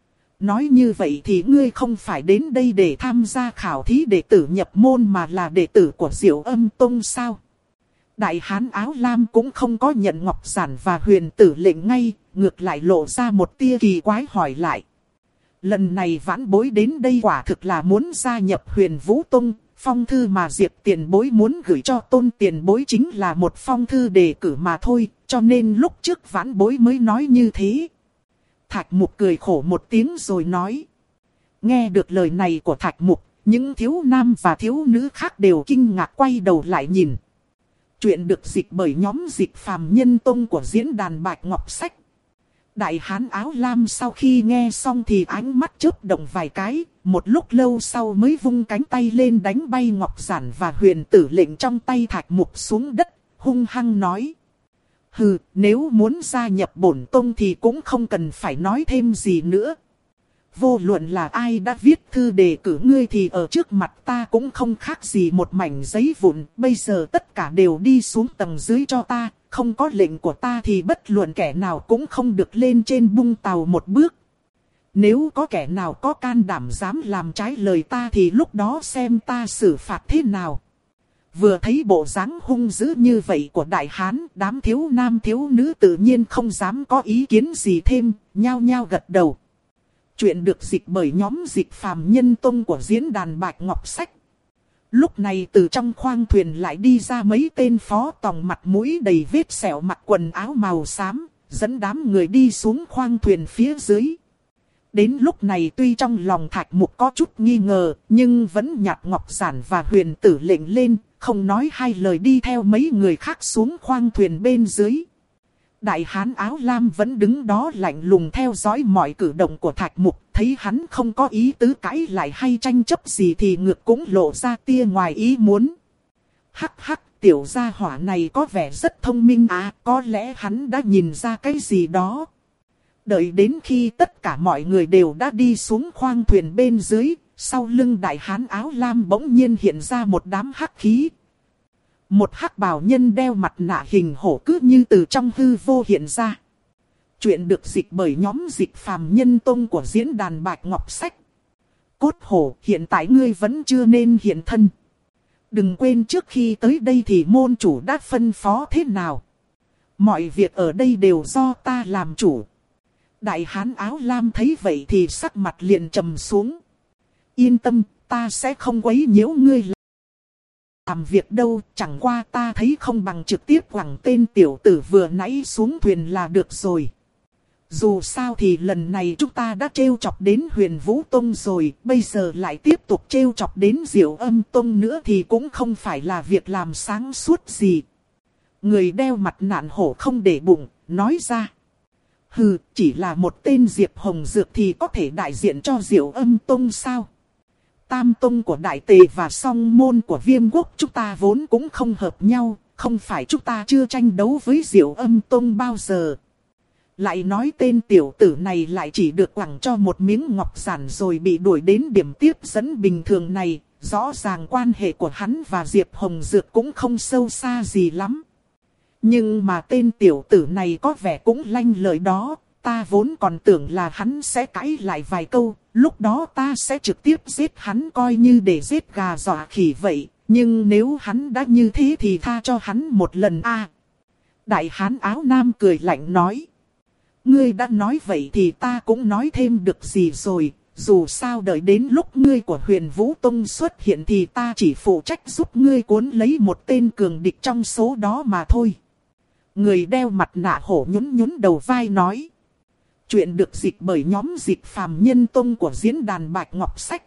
S1: Nói như vậy thì ngươi không phải đến đây để tham gia khảo thí đệ tử nhập môn mà là đệ tử của Diệu Âm Tông sao? Đại hán áo lam cũng không có nhận ngọc giản và huyền tử lệnh ngay, ngược lại lộ ra một tia kỳ quái hỏi lại. Lần này vãn bối đến đây quả thực là muốn gia nhập Huyền Vũ Tông, phong thư mà Diệp tiền bối muốn gửi cho Tôn tiền bối chính là một phong thư đề cử mà thôi, cho nên lúc trước vãn bối mới nói như thế. Thạch Mục cười khổ một tiếng rồi nói. Nghe được lời này của Thạch Mục, những thiếu nam và thiếu nữ khác đều kinh ngạc quay đầu lại nhìn. Chuyện được dịch bởi nhóm dịch phàm nhân tông của diễn đàn Bạch Ngọc Sách. Đại hán áo lam sau khi nghe xong thì ánh mắt chớp động vài cái, một lúc lâu sau mới vung cánh tay lên đánh bay ngọc giản và huyền tử lệnh trong tay Thạch Mục xuống đất, hung hăng nói. Hừ, nếu muốn gia nhập bổn tông thì cũng không cần phải nói thêm gì nữa. Vô luận là ai đã viết thư đề cử ngươi thì ở trước mặt ta cũng không khác gì một mảnh giấy vụn. Bây giờ tất cả đều đi xuống tầng dưới cho ta, không có lệnh của ta thì bất luận kẻ nào cũng không được lên trên bung tàu một bước. Nếu có kẻ nào có can đảm dám làm trái lời ta thì lúc đó xem ta xử phạt thế nào. Vừa thấy bộ dáng hung dữ như vậy của đại hán, đám thiếu nam thiếu nữ tự nhiên không dám có ý kiến gì thêm, nhao nhao gật đầu. Chuyện được dịch bởi nhóm dịch phàm nhân tông của diễn đàn Bạch Ngọc Sách. Lúc này từ trong khoang thuyền lại đi ra mấy tên phó tòng mặt mũi đầy vết sẹo mặc quần áo màu xám, dẫn đám người đi xuống khoang thuyền phía dưới. Đến lúc này tuy trong lòng Thạch Mục có chút nghi ngờ, nhưng vẫn nhặt ngọc giản và huyền tử lệnh lên, không nói hai lời đi theo mấy người khác xuống khoang thuyền bên dưới. Đại hán áo lam vẫn đứng đó lạnh lùng theo dõi mọi cử động của Thạch Mục, thấy hắn không có ý tứ cãi lại hay tranh chấp gì thì ngược cũng lộ ra tia ngoài ý muốn. Hắc hắc, tiểu gia hỏa này có vẻ rất thông minh à, có lẽ hắn đã nhìn ra cái gì đó. Đợi đến khi tất cả mọi người đều đã đi xuống khoang thuyền bên dưới, sau lưng đại hán áo lam bỗng nhiên hiện ra một đám hắc khí. Một hắc bào nhân đeo mặt nạ hình hổ cứ như từ trong hư vô hiện ra. Chuyện được dịch bởi nhóm dịch phàm nhân tông của diễn đàn Bạch Ngọc Sách. Cốt hổ, hiện tại ngươi vẫn chưa nên hiện thân. Đừng quên trước khi tới đây thì môn chủ đã phân phó thế nào. Mọi việc ở đây đều do ta làm chủ. Đại hán áo lam thấy vậy thì sắc mặt liền trầm xuống. Yên tâm, ta sẽ không quấy nhiễu ngươi làm việc đâu, chẳng qua ta thấy không bằng trực tiếp quẳng tên tiểu tử vừa nãy xuống thuyền là được rồi. Dù sao thì lần này chúng ta đã trêu chọc đến Huyền Vũ Tông rồi, bây giờ lại tiếp tục trêu chọc đến Diệu Âm Tông nữa thì cũng không phải là việc làm sáng suốt gì. Người đeo mặt nạ hổ không để bụng, nói ra. Hừ, chỉ là một tên Diệp Hồng Dược thì có thể đại diện cho Diệu Âm Tông sao? Tam Tông của Đại Tề và Song Môn của Viêm Quốc chúng ta vốn cũng không hợp nhau, không phải chúng ta chưa tranh đấu với Diệu Âm Tông bao giờ. Lại nói tên tiểu tử này lại chỉ được quẳng cho một miếng ngọc giản rồi bị đuổi đến điểm tiếp dẫn bình thường này, rõ ràng quan hệ của hắn và Diệp Hồng Dược cũng không sâu xa gì lắm. Nhưng mà tên tiểu tử này có vẻ cũng lanh lợi đó, ta vốn còn tưởng là hắn sẽ cãi lại vài câu, lúc đó ta sẽ trực tiếp giết hắn coi như để giết gà dọa khỉ vậy, nhưng nếu hắn đã như thế thì tha cho hắn một lần a. Đại hán áo nam cười lạnh nói. Ngươi đã nói vậy thì ta cũng nói thêm được gì rồi, dù sao đợi đến lúc ngươi của Huyền Vũ Tông xuất hiện thì ta chỉ phụ trách giúp ngươi cuốn lấy một tên cường địch trong số đó mà thôi. Người đeo mặt nạ hổ nhún nhún đầu vai nói. Chuyện được dịch bởi nhóm dịch phàm nhân tông của diễn đàn Bạch Ngọc Sách.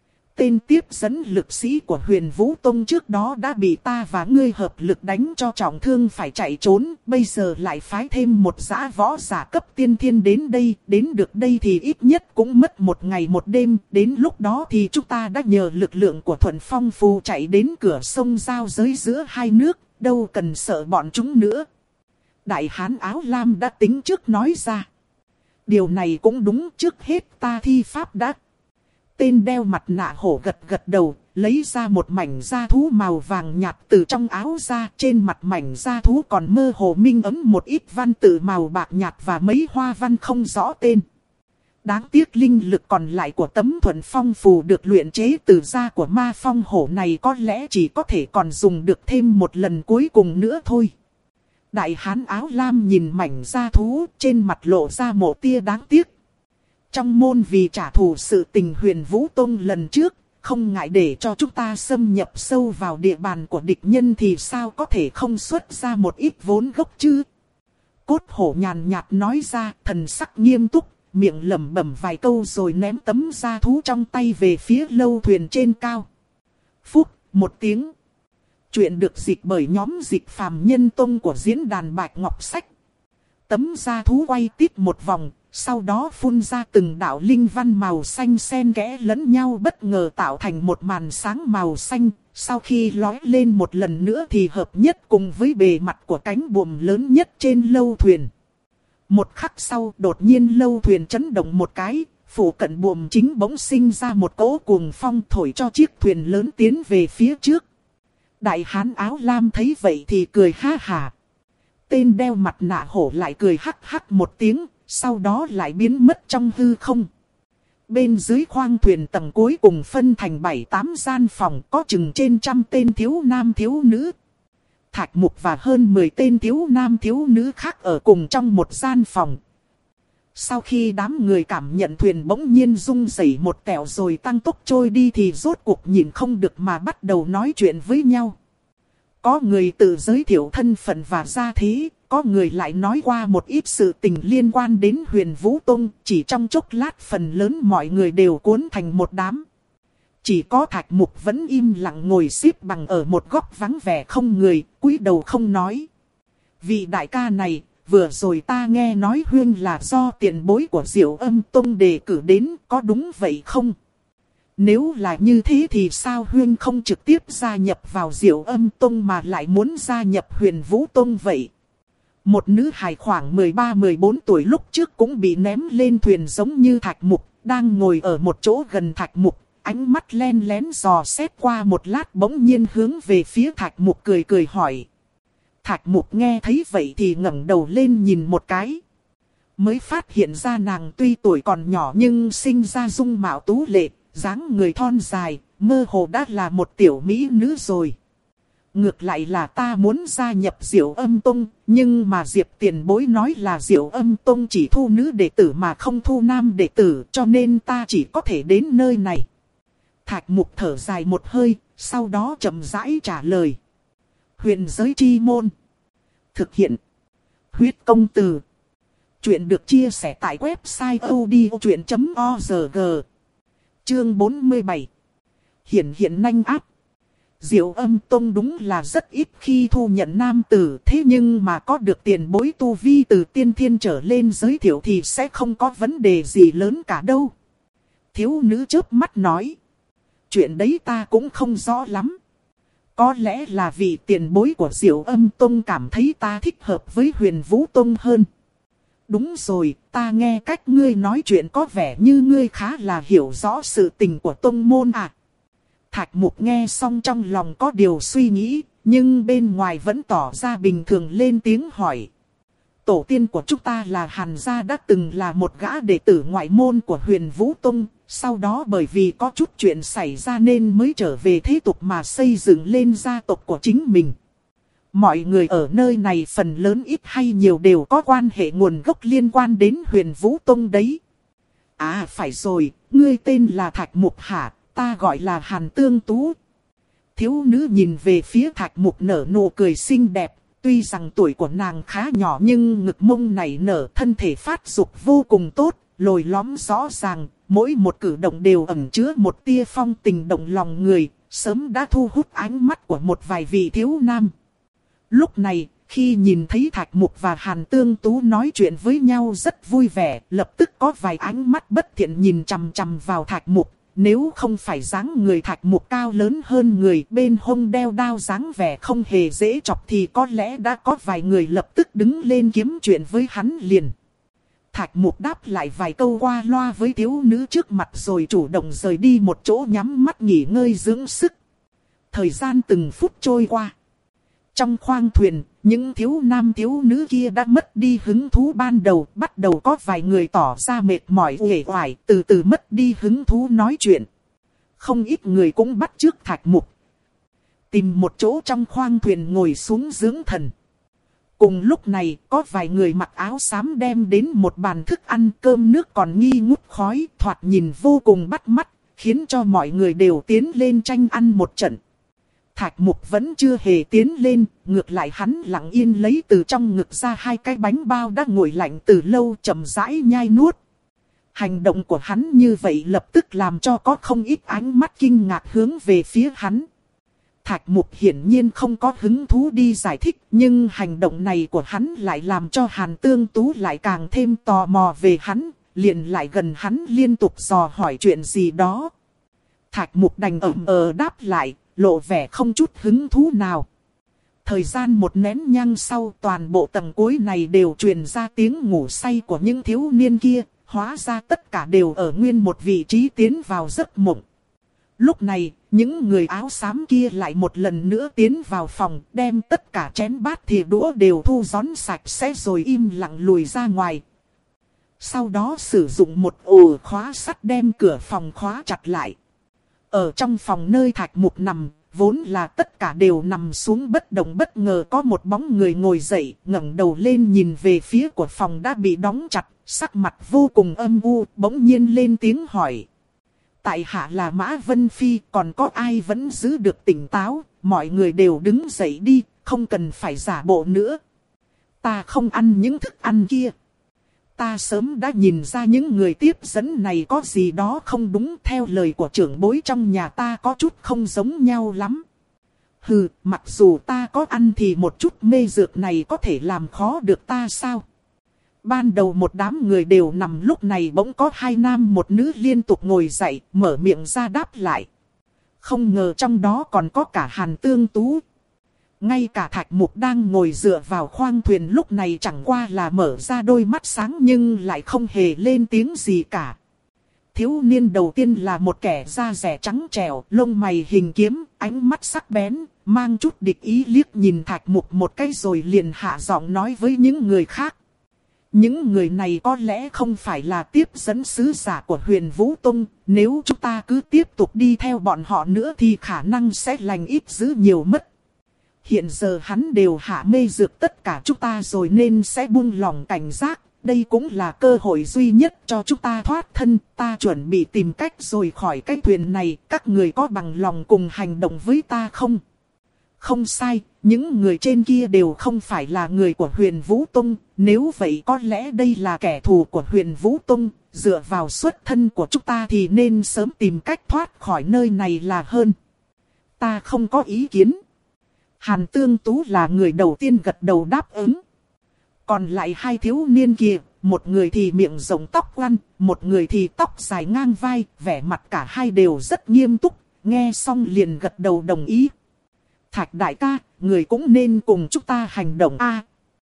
S1: Tên tiếp dẫn lực sĩ của Huyền Vũ Tông trước đó đã bị ta và ngươi hợp lực đánh cho trọng thương phải chạy trốn. Bây giờ lại phái thêm một dã võ giả cấp tiên thiên đến đây. Đến được đây thì ít nhất cũng mất một ngày một đêm. Đến lúc đó thì chúng ta đã nhờ lực lượng của Thuần Phong Phù chạy đến cửa sông giao giới giữa hai nước. Đâu cần sợ bọn chúng nữa. Đại hán áo lam đã tính trước nói ra. Điều này cũng đúng, trước hết ta thi pháp đã. Tên đeo mặt nạ hổ gật gật đầu, lấy ra một mảnh da thú màu vàng nhạt từ trong áo ra. Trên mặt mảnh da thú còn mơ hồ minh ấm một ít văn tự màu bạc nhạt và mấy hoa văn không rõ tên. Đáng tiếc linh lực còn lại của tấm Thuần Phong Phù được luyện chế từ da của ma phong hổ này có lẽ chỉ có thể còn dùng được thêm một lần cuối cùng nữa thôi. Đại hán áo lam nhìn mảnh da thú, trên mặt lộ ra một tia đáng tiếc. Trong môn vì trả thù sự tình Huyền Vũ Tông lần trước, không ngại để cho chúng ta xâm nhập sâu vào địa bàn của địch nhân thì sao có thể không xuất ra một ít vốn gốc chứ? Cốt hổ nhàn nhạt nói ra, thần sắc nghiêm túc, miệng lẩm bẩm vài câu rồi ném tấm da thú trong tay về phía lâu thuyền trên cao. Phúc, một tiếng. Chuyện được dịch bởi nhóm dịch phàm nhân tông của diễn đàn Bạch Ngọc Sách. Tấm da thú quay tít một vòng, sau đó phun ra từng đạo linh văn màu xanh xen kẽ lẫn nhau bất ngờ tạo thành một màn sáng màu xanh. Sau khi lói lên một lần nữa thì hợp nhất cùng với bề mặt của cánh buồm lớn nhất trên lâu thuyền. Một khắc sau đột nhiên lâu thuyền chấn động một cái, phủ cận buồm chính bỗng sinh ra một cỗ cuồng phong thổi cho chiếc thuyền lớn tiến về phía trước. Đại hán áo lam thấy vậy thì cười ha hả. Tên đeo mặt nạ hổ lại cười hắc hắc một tiếng, sau đó lại biến mất trong hư không. Bên dưới khoang thuyền tầng cuối cùng phân thành bảy tám gian phòng, có chừng trên trăm tên thiếu nam thiếu nữ. Thạch Mục và hơn mười tên thiếu nam thiếu nữ khác ở cùng trong một gian phòng. Sau khi đám người cảm nhận thuyền bỗng nhiên rung rẩy một tẹo rồi tăng tốc trôi đi thì rốt cuộc nhìn không được mà bắt đầu nói chuyện với nhau. Có người tự giới thiệu thân phận và gia thế, có người lại nói qua một ít sự tình liên quan đến Huyền Vũ Tông, chỉ trong chốc lát phần lớn mọi người đều cuốn thành một đám. Chỉ có Thạch Mục vẫn im lặng ngồi xếp bằng ở một góc vắng vẻ không người, cúi đầu không nói. Vị đại ca này, vừa rồi ta nghe nói Huyên là do tiền bối của Diệu Âm Tông đề cử đến, có đúng vậy không? Nếu là như thế thì sao Huyên không trực tiếp gia nhập vào Diệu Âm Tông mà lại muốn gia nhập Huyền Vũ Tông vậy? Một nữ hài khoảng mười ba mười bốn tuổi lúc trước cũng bị ném lên thuyền giống như Thạch Mục, đang ngồi ở một chỗ gần Thạch Mục, ánh mắt len lén dò xét qua một lát bỗng nhiên hướng về phía Thạch Mục cười cười hỏi. Thạch Mục nghe thấy vậy thì ngẩng đầu lên nhìn một cái. Mới phát hiện ra nàng tuy tuổi còn nhỏ nhưng sinh ra dung mạo tú lệ, dáng người thon dài, mơ hồ đã là một tiểu mỹ nữ rồi. Ngược lại là ta muốn gia nhập Diệu Âm Tông, nhưng mà Diệp tiền bối nói là Diệu Âm Tông chỉ thu nữ đệ tử mà không thu nam đệ tử, cho nên ta chỉ có thể đến nơi này. Thạch Mục thở dài một hơi, sau đó chậm rãi trả lời. Huyền giới chi môn. Thực hiện. Huyết công từ. Chuyện được chia sẻ tại website odchuyện chấm org. Chương bốn mươi bảy. Hiển hiện nhanh áp. Diệu Âm Tông đúng là rất ít khi thu nhận nam tử, thế nhưng mà có được tiền bối tu vi từ tiên thiên trở lên giới thiệu thì sẽ không có vấn đề gì lớn cả đâu. Thiếu nữ chớp mắt nói. Chuyện đấy ta cũng không rõ lắm. Có lẽ là vì tiền bối của Diệu Âm Tông cảm thấy ta thích hợp với Huyền Vũ Tông hơn. Đúng rồi, ta nghe cách ngươi nói chuyện có vẻ như ngươi khá là hiểu rõ sự tình của tông môn à. Thạch Mục nghe xong trong lòng có điều suy nghĩ, nhưng bên ngoài vẫn tỏ ra bình thường lên tiếng hỏi. Tổ tiên của chúng ta là Hàn gia đã từng là một gã đệ tử ngoại môn của Huyền Vũ Tông, sau đó bởi vì có chút chuyện xảy ra nên mới trở về thế tục mà xây dựng lên gia tộc của chính mình. Mọi người ở nơi này phần lớn ít hay nhiều đều có quan hệ nguồn gốc liên quan đến Huyền Vũ Tông đấy. À phải rồi, ngươi tên là Thạch Mục hả? Ta gọi là Hàn Tương Tú. Thiếu nữ nhìn về phía Thạch Mục nở nụ cười xinh đẹp. Tuy rằng tuổi của nàng khá nhỏ nhưng ngực mông nảy nở, thân thể phát dục vô cùng tốt, lồi lõm rõ ràng. Mỗi một cử động đều ẩn chứa một tia phong tình động lòng người, sớm đã thu hút ánh mắt của một vài vị thiếu nam. Lúc này, khi nhìn thấy Thạch Mục và Hàn Tương Tú nói chuyện với nhau rất vui vẻ, lập tức có vài ánh mắt bất thiện nhìn chằm chằm vào Thạch Mục. Nếu không phải dáng người Thạch Mục cao lớn hơn người, bên hông đeo đao dáng vẻ không hề dễ chọc thì có lẽ đã có vài người lập tức đứng lên kiếm chuyện với hắn liền. Thạch Mục đáp lại vài câu qua loa với thiếu nữ trước mặt rồi chủ động rời đi một chỗ nhắm mắt nghỉ ngơi dưỡng sức. Thời gian từng phút trôi qua. Trong khoang thuyền, những thiếu nam thiếu nữ kia đã mất đi hứng thú ban đầu, bắt đầu có vài người tỏ ra mệt mỏi uể oải, từ từ mất đi hứng thú nói chuyện. Không ít người cũng bắt chước Thạch Mục, tìm một chỗ trong khoang thuyền ngồi xuống dưỡng thần. Cùng lúc này, có vài người mặc áo xám đem đến một bàn thức ăn, cơm nước còn nghi ngút khói, thoạt nhìn vô cùng bắt mắt, khiến cho mọi người đều tiến lên tranh ăn một trận. Thạch Mục vẫn chưa hề tiến lên, ngược lại hắn lặng yên lấy từ trong ngực ra hai cái bánh bao đã nguội lạnh từ lâu, chậm rãi nhai nuốt. Hành động của hắn như vậy lập tức làm cho có không ít ánh mắt kinh ngạc hướng về phía hắn. Thạch Mục hiển nhiên không có hứng thú đi giải thích, nhưng hành động này của hắn lại làm cho Hàn Tương Tú lại càng thêm tò mò về hắn, liền lại gần hắn liên tục dò hỏi chuyện gì đó. Thạch Mục đành ậm ờ đáp lại, lộ vẻ không chút hứng thú nào. Thời gian một nén nhang sau, toàn bộ tầng cuối này đều truyền ra tiếng ngủ say của những thiếu niên kia, hóa ra tất cả đều ở nguyên một vị trí tiến vào giấc mộng. Lúc này, những người áo xám kia lại một lần nữa tiến vào phòng, đem tất cả chén bát thìa đũa đều thu rón sạch sẽ rồi im lặng lùi ra ngoài. Sau đó sử dụng một ổ khóa sắt đem cửa phòng khóa chặt lại. Ở trong phòng nơi Thạch Mục nằm, vốn là tất cả đều nằm xuống bất động, bất ngờ có một bóng người ngồi dậy, ngẩng đầu lên nhìn về phía của phòng đã bị đóng chặt, sắc mặt vô cùng âm u, bỗng nhiên lên tiếng hỏi. Tại hạ là Mã Vân Phi, còn có ai vẫn giữ được tỉnh táo, mọi người đều đứng dậy đi, không cần phải giả bộ nữa. Ta không ăn những thức ăn kia. Ta sớm đã nhìn ra những người tiếp dẫn này có gì đó không đúng, theo lời của trưởng bối trong nhà ta có chút không giống nhau lắm. Hừ, mặc dù ta có ăn thì một chút mê dược này có thể làm khó được ta sao? Ban đầu một đám người đều nằm, lúc này bỗng có hai nam một nữ liên tục ngồi dậy, mở miệng ra đáp lại. Không ngờ trong đó còn có cả Hàn Tương Tú. Ngay cả Thạch Mục đang ngồi dựa vào khoang thuyền lúc này chẳng qua là mở ra đôi mắt sáng nhưng lại không hề lên tiếng gì cả. Thiếu niên đầu tiên là một kẻ da dẻ trắng trẻo, lông mày hình kiếm, ánh mắt sắc bén, mang chút địch ý liếc nhìn Thạch Mục một cái rồi liền hạ giọng nói với những người khác. Những người này có lẽ không phải là tiếp dẫn sứ giả của Huyền Vũ Tông, nếu chúng ta cứ tiếp tục đi theo bọn họ nữa thì khả năng sẽ lành ít dữ nhiều mất. Hiện giờ hắn đều hạ mê dược tất cả chúng ta rồi nên sẽ buông lòng cảnh giác. Đây cũng là cơ hội duy nhất cho chúng ta thoát thân. Ta chuẩn bị tìm cách rồi khỏi cái thuyền này. Các người có bằng lòng cùng hành động với ta không? Không sai, những người trên kia đều không phải là người của Huyền Vũ Tông. Nếu vậy có lẽ đây là kẻ thù của Huyền Vũ Tông. Dựa vào xuất thân của chúng ta thì nên sớm tìm cách thoát khỏi nơi này là hơn. Ta không có ý kiến. Hàn Tương Tú là người đầu tiên gật đầu đáp ứng. Còn lại hai thiếu niên kia, một người thì miệng rộng tóc quăn, một người thì tóc dài ngang vai, vẻ mặt cả hai đều rất nghiêm túc, nghe xong liền gật đầu đồng ý. Thạch đại ca, người cũng nên cùng chúng ta hành động a.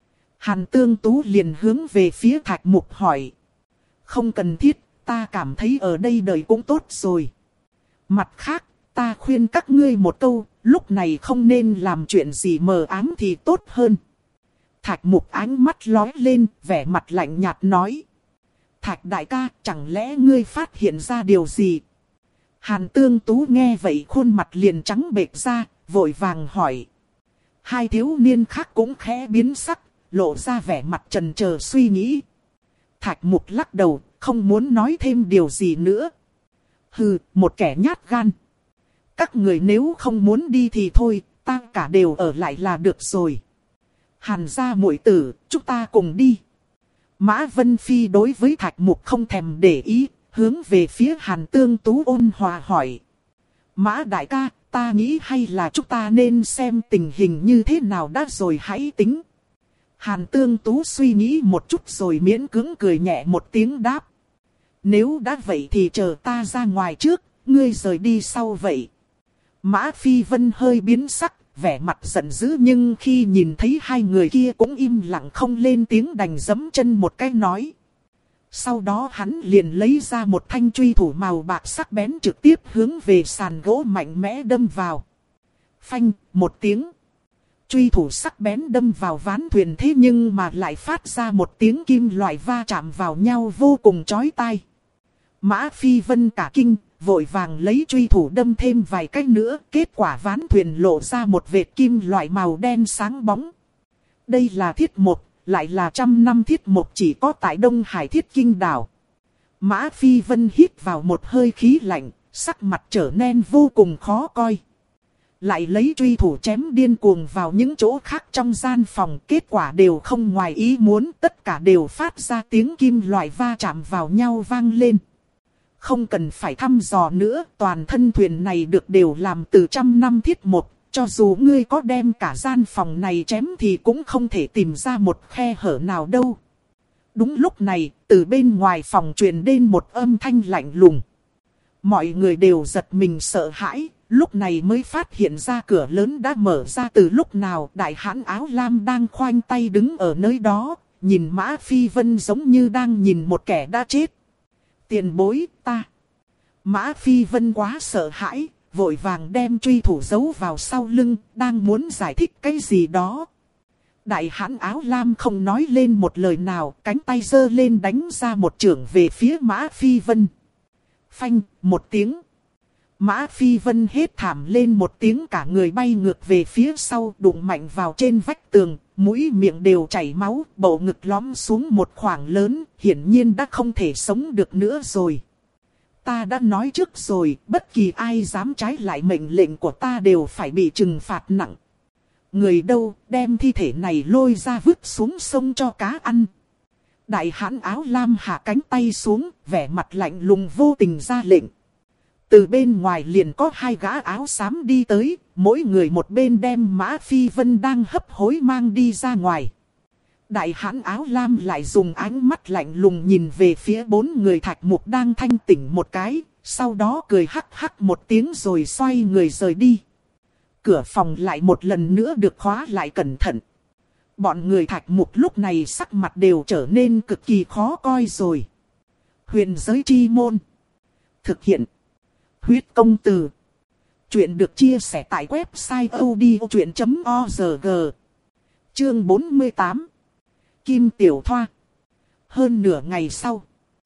S1: Hàn Tương Tú liền hướng về phía Thạch Mục hỏi. Không cần thiết, ta cảm thấy ở đây đời cũng tốt rồi. Mặt khác, ta khuyên các ngươi một câu, lúc này không nên làm chuyện gì mờ ám thì tốt hơn. Thạch Mục ánh mắt lóe lên, vẻ mặt lạnh nhạt nói. Thạch đại ca, chẳng lẽ ngươi phát hiện ra điều gì? Hàn Tương Tú nghe vậy khuôn mặt liền trắng bệch ra, vội vàng hỏi. Hai thiếu niên khác cũng khẽ biến sắc, lộ ra vẻ mặt chần chờ suy nghĩ. Thạch Mục lắc đầu, không muốn nói thêm điều gì nữa. Hừ, một kẻ nhát gan. Các người nếu không muốn đi thì thôi, ta cả đều ở lại là được rồi. Hàn gia muội tử, chúng ta cùng đi. Mã Vân Phi đối với Thạch Mục không thèm để ý, hướng về phía Hàn Tương Tú ôn hòa hỏi. Mã đại ca, ta nghĩ hay là chúng ta nên xem tình hình như thế nào đã rồi hãy tính. Hàn Tương Tú suy nghĩ một chút rồi miễn cưỡng cười nhẹ một tiếng đáp. Nếu đã vậy thì chờ ta ra ngoài trước, ngươi rời đi sau vậy. Mã Phi Vân hơi biến sắc, vẻ mặt giận dữ nhưng khi nhìn thấy hai người kia cũng im lặng không lên tiếng đành giẫm chân một cái nói. Sau đó hắn liền lấy ra một thanh truy thủ màu bạc sắc bén trực tiếp hướng về sàn gỗ mạnh mẽ đâm vào. Phanh, một tiếng. Truy thủ sắc bén đâm vào ván thuyền thế nhưng mà lại phát ra một tiếng kim loại va chạm vào nhau vô cùng chói tai. Mã Phi Vân cả kinh, vội vàng lấy truy thủ đâm thêm vài cách nữa, kết quả ván thuyền lộ ra một vệt kim loại màu đen sáng bóng. Đây là thiết mộc, lại là trăm năm thiết mộc chỉ có tại Đông Hải Thiết Kinh đảo. Mã Phi Vân hít vào một hơi khí lạnh, sắc mặt trở nên vô cùng khó coi. Lại lấy truy thủ chém điên cuồng vào những chỗ khác trong gian phòng, kết quả đều không ngoài ý muốn, tất cả đều phát ra tiếng kim loại va chạm vào nhau vang lên. Không cần phải thăm dò nữa, toàn thân thuyền này được đều làm từ trăm năm thiết mộc, cho dù ngươi có đem cả gian phòng này chém thì cũng không thể tìm ra một khe hở nào đâu. Đúng lúc này, từ bên ngoài phòng truyền đến một âm thanh lạnh lùng. Mọi người đều giật mình sợ hãi, lúc này mới phát hiện ra cửa lớn đã mở ra từ lúc nào. Đại hãn áo lam đang khoanh tay đứng ở nơi đó, nhìn Mã Phi Vân giống như đang nhìn một kẻ đã chết. Tiền bối ta. Mã Phi Vân quá sợ hãi, vội vàng đem truy thủ giấu vào sau lưng, đang muốn giải thích cái gì đó. Đại hãn áo lam không nói lên một lời nào, cánh tay giơ lên đánh ra một chưởng về phía Mã Phi Vân. Phanh, một tiếng. Mã Phi Vân hét thảm lên một tiếng, cả người bay ngược về phía sau, đụng mạnh vào trên vách tường, mũi miệng đều chảy máu, bầu ngực lõm xuống một khoảng lớn, hiển nhiên đã không thể sống được nữa rồi. Ta đã nói trước rồi, bất kỳ ai dám trái lại mệnh lệnh của ta đều phải bị trừng phạt nặng. Người đâu, đem thi thể này lôi ra vứt xuống sông cho cá ăn. Đại hãn áo lam hạ cánh tay xuống, vẻ mặt lạnh lùng vô tình ra lệnh. Từ bên ngoài liền có hai gã áo xám đi tới, mỗi người một bên đem Mã Phi Vân đang hấp hối mang đi ra ngoài. Đại hãn áo lam lại dùng ánh mắt lạnh lùng nhìn về phía bốn người Thạch Mục đang thanh tỉnh một cái, sau đó cười hắc hắc một tiếng rồi xoay người rời đi. cửa phòng lại một lần nữa được khóa lại cẩn thận. Bọn người Thạch Mục lúc này sắc mặt đều trở nên cực kỳ khó coi rồi. Huyền giới chi môn. Thực hiện. Huyết công từ. Chuyện được chia sẻ tại website odchuyện chấm org. Chương bốn mươi tám. Kim Tiểu Thoa. Hơn nửa ngày sau.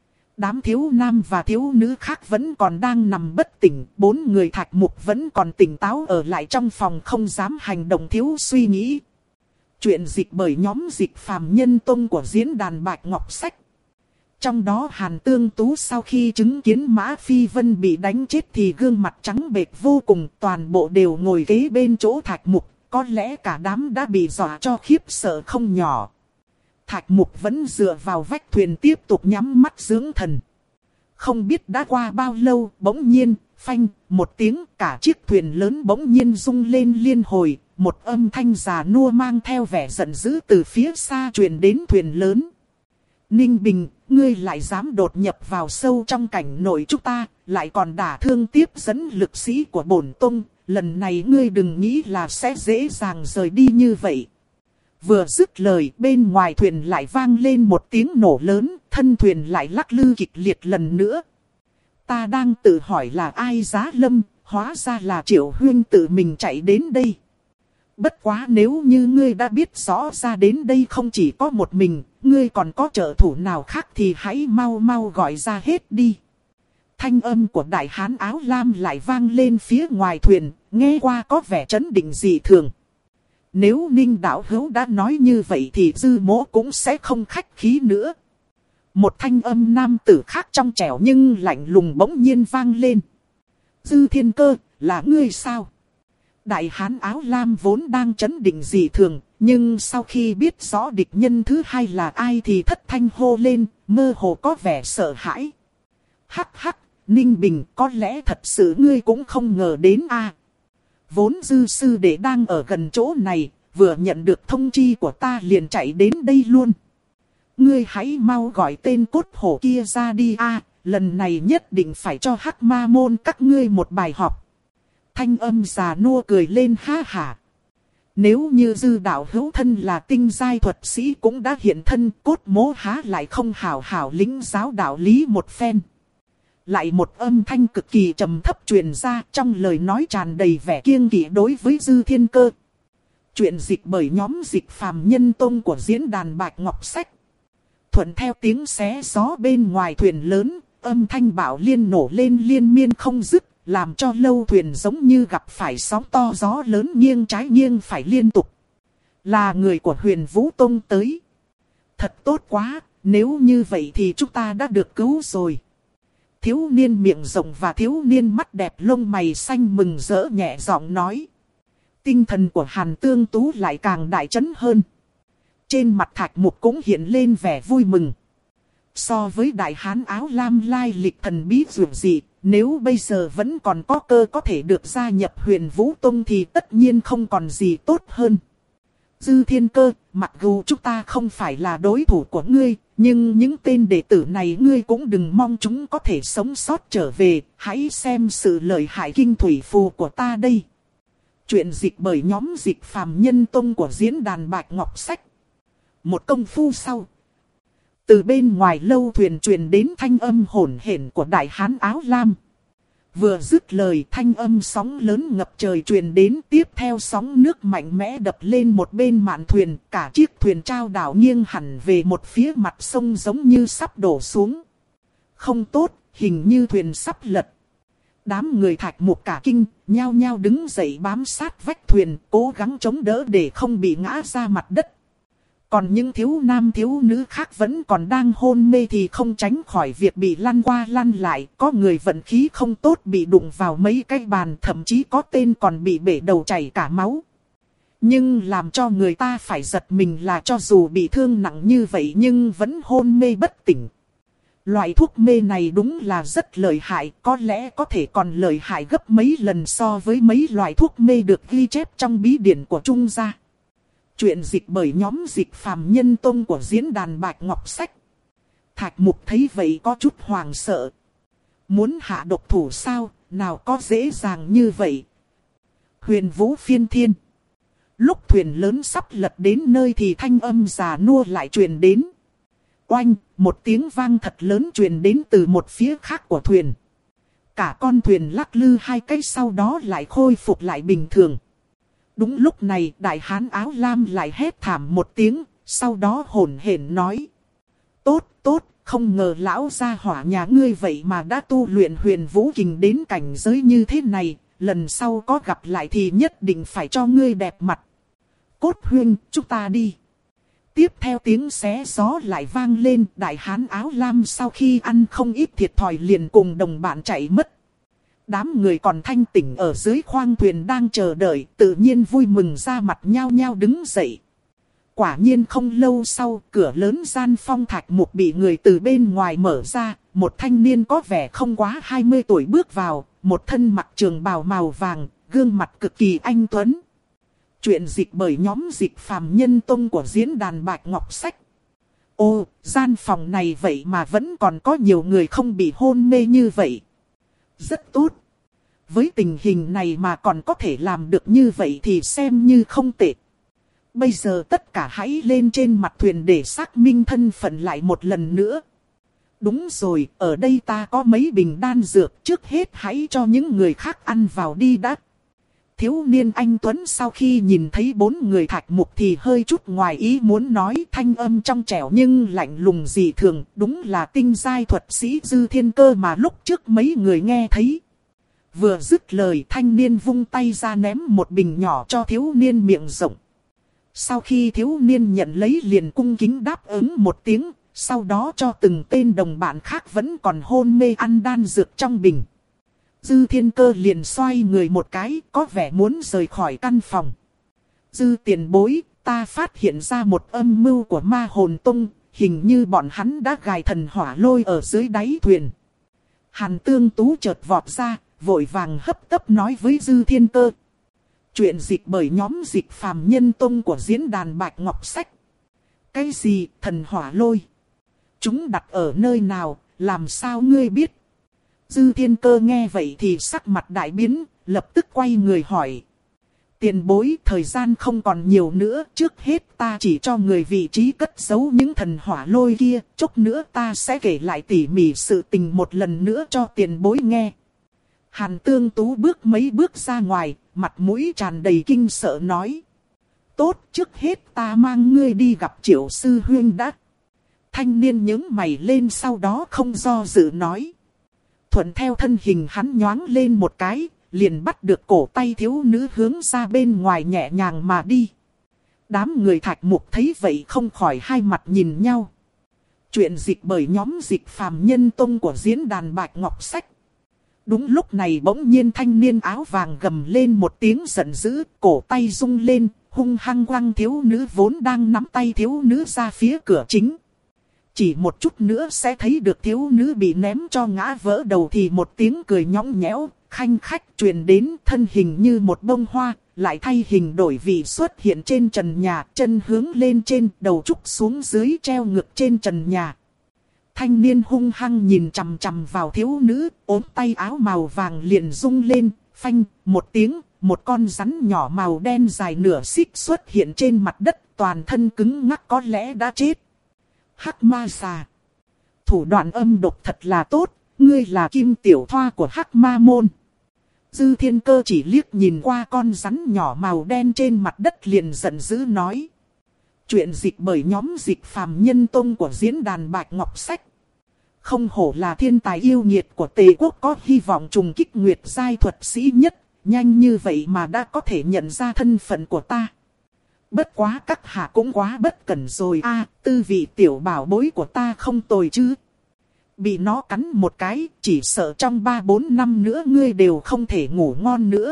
S1: Đám thiếu nam và thiếu nữ khác vẫn còn đang nằm bất tỉnh. Bốn người Thạch Mục vẫn còn tỉnh táo ở lại trong phòng không dám hành động thiếu suy nghĩ. Chuyện dịch bởi nhóm dịch phàm nhân tông của diễn đàn Bạch Ngọc Sách. Trong đó Hàn Tương Tú sau khi chứng kiến Mã Phi Vân bị đánh chết thì gương mặt trắng bệch vô cùng. Toàn bộ đều ngồi kế bên chỗ Thạch Mục. Có lẽ cả đám đã bị dọa cho khiếp sợ không nhỏ. Thạch Mục vẫn dựa vào vách thuyền tiếp tục nhắm mắt dưỡng thần. Không biết đã qua bao lâu, bỗng nhiên, phanh, một tiếng, cả chiếc thuyền lớn bỗng nhiên rung lên liên hồi. Một âm thanh già nua mang theo vẻ giận dữ từ phía xa truyền đến thuyền lớn. Ninh Bình, ngươi lại dám đột nhập vào sâu trong cảnh nội chúng ta, lại còn đả thương tiếp dẫn lực sĩ của bổn tông. Lần này ngươi đừng nghĩ là sẽ dễ dàng rời đi như vậy. Vừa dứt lời, bên ngoài thuyền lại vang lên một tiếng nổ lớn, thân thuyền lại lắc lư kịch liệt lần nữa. Ta đang tự hỏi là ai giá lâm, hóa ra là Triệu Huyên tự mình chạy đến đây. Bất quá nếu như ngươi đã biết rõ ra đến đây không chỉ có một mình, ngươi còn có trợ thủ nào khác thì hãy mau mau gọi ra hết đi. Thanh âm của đại hán áo lam lại vang lên phía ngoài thuyền, nghe qua có vẻ trấn định dị thường. Nếu Ninh đạo hữu đã nói như vậy thì Dư Mỗ cũng sẽ không khách khí nữa. Một thanh âm nam tử khác trong trẻo nhưng lạnh lùng bỗng nhiên vang lên. Dư Thiên Cơ, là ngươi sao? Đại hán áo lam vốn đang trấn định dị thường, nhưng sau khi biết rõ địch nhân thứ hai là ai thì thất thanh hô lên, mơ hồ có vẻ sợ hãi. Hắc hắc, Ninh Bình, có lẽ thật sự ngươi cũng không ngờ đến a. À, vốn Dư sư đệ đang ở gần chỗ này, vừa nhận được thông chi của ta liền chạy đến đây luôn. Ngươi hãy mau gọi tên cốt hổ kia ra đi a, à, lần này nhất định phải cho Hắc Ma môn các ngươi một bài học. Thanh âm già nua cười lên ha hả. Nếu như Dư đạo hữu thân là tinh giai thuật sĩ cũng đã hiện thân, Cốt Mỗ há lại không hảo hảo lĩnh giáo đạo lý một phen. Lại một âm thanh cực kỳ trầm thấp truyền ra, trong lời nói tràn đầy vẻ kiêng kỵ đối với Dư Thiên Cơ. Chuyện dịch bởi nhóm dịch phàm nhân tông của diễn đàn Bạch Ngọc Sách. Thuận theo tiếng xé gió bên ngoài thuyền lớn, âm thanh bạo liên nổ lên liên miên không dứt, làm cho lâu thuyền giống như gặp phải sóng to gió lớn nghiêng trái nghiêng phải liên tục. Là người của Huyền Vũ Tông tới. Thật tốt quá, nếu như vậy thì chúng ta đã được cứu rồi. Thiếu niên miệng rộng và thiếu niên mắt đẹp lông mày xanh mừng rỡ nhẹ giọng nói. Tinh thần của Hàn Tương Tú lại càng đại chấn hơn. Trên mặt Thạch Mục cũng hiện lên vẻ vui mừng. So với đại hán áo lam lai lịch thần bí dường dị, nếu bây giờ vẫn còn có cơ có thể được gia nhập Huyền Vũ Tông thì tất nhiên không còn gì tốt hơn. Dư Thiên Cơ, mặc dù chúng ta không phải là đối thủ của ngươi, nhưng những tên đệ tử này ngươi cũng đừng mong chúng có thể sống sót trở về, hãy xem sự lợi hại kinh thủy phù của ta đây. Chuyện dịch bởi nhóm dịch phàm nhân tông của diễn đàn Bạch Ngọc Sách. Một công phu sau, từ bên ngoài lâu thuyền truyền đến thanh âm hỗn hển của đại hán áo lam. Vừa dứt lời, thanh âm sóng lớn ngập trời truyền đến, tiếp theo sóng nước mạnh mẽ đập lên một bên mạn thuyền, cả chiếc thuyền trao đảo nghiêng hẳn về một phía mặt sông giống như sắp đổ xuống. Không tốt, hình như thuyền sắp lật. Đám người Thạch Mục cả kinh, nhao nhao đứng dậy bám sát vách thuyền, cố gắng chống đỡ để không bị ngã ra mặt đất. Còn những thiếu nam thiếu nữ khác vẫn còn đang hôn mê thì không tránh khỏi việc bị lăn qua lăn lại. Có người vận khí không tốt bị đụng vào mấy cái bàn, thậm chí có tên còn bị bể đầu chảy cả máu. Nhưng làm cho người ta phải giật mình là cho dù bị thương nặng như vậy nhưng vẫn hôn mê bất tỉnh. Loại thuốc mê này đúng là rất lợi hại, có lẽ có thể còn lợi hại gấp mấy lần so với mấy loại thuốc mê được ghi chép trong bí điển của Trung gia. Chuyện dịch bởi nhóm dịch phàm nhân tông của diễn đàn Bạch Ngọc Sách. Thạch Mục thấy vậy có chút hoàng sợ. Muốn hạ độc thủ sao, nào có dễ dàng như vậy. Huyền vũ phiên thiên. Lúc thuyền lớn sắp lật đến nơi thì thanh âm già nua lại truyền đến. Oanh, một tiếng vang thật lớn truyền đến từ một phía khác của thuyền. Cả con thuyền lắc lư hai cái sau đó lại khôi phục lại bình thường. Đúng lúc này đại hán áo lam lại hét thảm một tiếng, sau đó hổn hển nói. Tốt, tốt, không ngờ lão gia hỏa nhà ngươi vậy mà đã tu luyện huyền vũ kình đến cảnh giới như thế này, lần sau có gặp lại thì nhất định phải cho ngươi đẹp mặt. Cốt huynh, chúng ta đi. Tiếp theo tiếng xé gió lại vang lên, đại hán áo lam sau khi ăn không ít thiệt thòi liền cùng đồng bạn chạy mất. Đám người còn thanh tỉnh ở dưới khoang thuyền đang chờ đợi, tự nhiên vui mừng ra mặt nhao nhao đứng dậy. Quả nhiên không lâu sau, cửa lớn gian phong thạch mục bị người từ bên ngoài mở ra, một thanh niên có vẻ không quá hai mươi tuổi bước vào, một thân mặc trường bào màu vàng, gương mặt cực kỳ anh tuấn. Chuyện dịch bởi nhóm dịch phàm nhân tông của diễn đàn Bạch Ngọc Sách. Ô, gian phòng này vậy mà vẫn còn có nhiều người không bị hôn mê như vậy. Rất tốt. Với tình hình này mà còn có thể làm được như vậy thì xem như không tệ. Bây giờ tất cả hãy lên trên mặt thuyền để xác minh thân phận lại một lần nữa. Đúng rồi, ở đây ta có mấy bình đan dược, trước hết hãy cho những người khác ăn vào đi đã. Thiếu niên anh Tuấn sau khi nhìn thấy bốn người thạch mục thì hơi chút ngoài ý muốn nói, thanh âm trong trẻo nhưng lạnh lùng dị thường, đúng là tinh giai thuật sĩ Dư Thiên Cơ mà lúc trước mấy người nghe thấy. Vừa dứt lời thanh niên vung tay ra ném một bình nhỏ cho thiếu niên miệng rộng. Sau khi thiếu niên nhận lấy liền cung kính đáp ứng một tiếng, sau đó cho từng tên đồng bạn khác vẫn còn hôn mê ăn đan dược trong bình. Dư Thiên Cơ liền xoay người một cái, có vẻ muốn rời khỏi căn phòng. Dư tiền bối, ta phát hiện ra một âm mưu của Ma Hồn Tông, hình như bọn hắn đã gài thần hỏa lôi ở dưới đáy thuyền. Hàn Tương Tú chợt vọt ra, vội vàng hấp tấp nói với Dư Thiên Cơ. Chuyện dịch bởi nhóm dịch phàm nhân tông của diễn đàn Bạch Ngọc Sách. Cái gì, thần hỏa lôi? Chúng đặt ở nơi nào, làm sao ngươi biết? Dư Thiên Cơ nghe vậy thì sắc mặt đại biến, lập tức quay người hỏi. Tiền bối, thời gian không còn nhiều nữa, trước hết ta chỉ cho người vị trí cất giấu những thần hỏa lôi kia, chút nữa ta sẽ kể lại tỉ mỉ sự tình một lần nữa cho tiền bối nghe. Hàn Tương Tú bước mấy bước ra ngoài, mặt mũi tràn đầy kinh sợ nói. Tốt, trước hết ta mang ngươi đi gặp Triệu Sư Huynh đã. Thanh niên nhướng mày lên sau đó không do dự nói. Thuận theo thân hình hắn nhoáng lên một cái, liền bắt được cổ tay thiếu nữ hướng ra bên ngoài nhẹ nhàng mà đi. Đám người thạch mục thấy vậy không khỏi hai mặt nhìn nhau. Chuyện dịch bởi nhóm dịch phàm nhân tông của diễn đàn Bạch Ngọc Sách. Đúng lúc này bỗng nhiên thanh niên áo vàng gầm lên một tiếng giận dữ, cổ tay rung lên, hung hăng quăng thiếu nữ vốn đang nắm tay thiếu nữ ra phía cửa chính. Chỉ một chút nữa sẽ thấy được thiếu nữ bị ném cho ngã vỡ đầu thì một tiếng cười nhõng nhẽo, khanh khách truyền đến, thân hình như một bông hoa, lại thay hình đổi vị xuất hiện trên trần nhà, chân hướng lên trên, đầu trúc xuống dưới treo ngược trên trần nhà. Thanh niên hung hăng nhìn chằm chằm vào thiếu nữ, ốm tay áo màu vàng liền rung lên, phanh, một tiếng, một con rắn nhỏ màu đen dài nửa xích xuất hiện trên mặt đất, toàn thân cứng ngắc có lẽ đã chết. Hắc ma xà. Thủ đoạn âm độc thật là tốt, ngươi là kim tiểu thoa của Hắc ma môn. Dư Thiên Cơ chỉ liếc nhìn qua con rắn nhỏ màu đen trên mặt đất liền giận dữ nói. Chuyện dịch bởi nhóm dịch phàm nhân tông của diễn đàn Bạch Ngọc Sách. Không hổ là thiên tài yêu nghiệt của Tề Quốc, có hy vọng trùng kích nguyệt giai thuật sĩ nhất, nhanh như vậy mà đã có thể nhận ra thân phận của ta. Bất quá các hạ cũng quá bất cẩn rồi a, tư vị tiểu bảo bối của ta không tồi chứ. Bị nó cắn một cái, chỉ sợ trong ba bốn năm nữa ngươi đều không thể ngủ ngon nữa.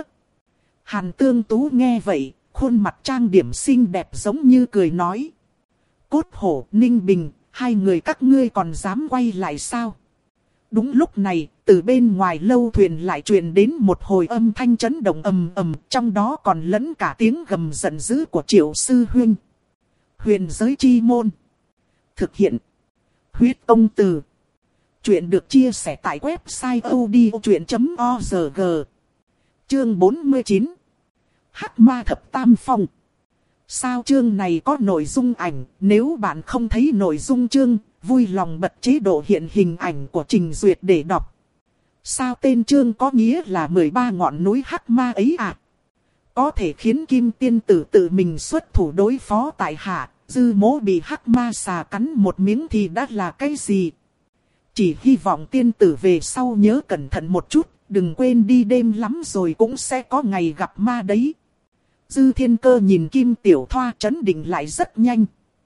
S1: Hàn Tương Tú nghe vậy, khuôn mặt trang điểm xinh đẹp giống như cười nói. Cốt Hổ, Ninh Bình, hai người các ngươi còn dám quay lại sao? Đúng lúc này, từ bên ngoài lâu thuyền lại truyền đến một hồi âm thanh chấn động ầm ầm, trong đó còn lẫn cả tiếng gầm giận dữ của Triệu Sư Huynh. Huyền giới chi môn. Thực hiện. Huyết công từ. Chuyện được chia sẻ tại website odchuyện chấm org. Chương bốn mươi chín. Hắc ma thập tam phong. Sao chương này có nội dung ảnh, nếu bạn không thấy nội dung chương, vui lòng bật chế độ hiện hình ảnh của Trình Duyệt để đọc. Sao tên chương có nghĩa là mười ba ngọn núi hắc ma ấy à? Có thể khiến Kim Tiên Tử tự mình xuất thủ đối phó tại hạ, Dư Mỗ bị hắc ma xà cắn một miếng thì đã là cái gì? Chỉ hy vọng tiên tử về sau nhớ cẩn thận một chút, đừng quên đi đêm lắm rồi cũng sẽ có ngày gặp ma đấy. Dư Thiên Cơ nhìn Kim Tiểu Thoa trấn định lại rất nhanh.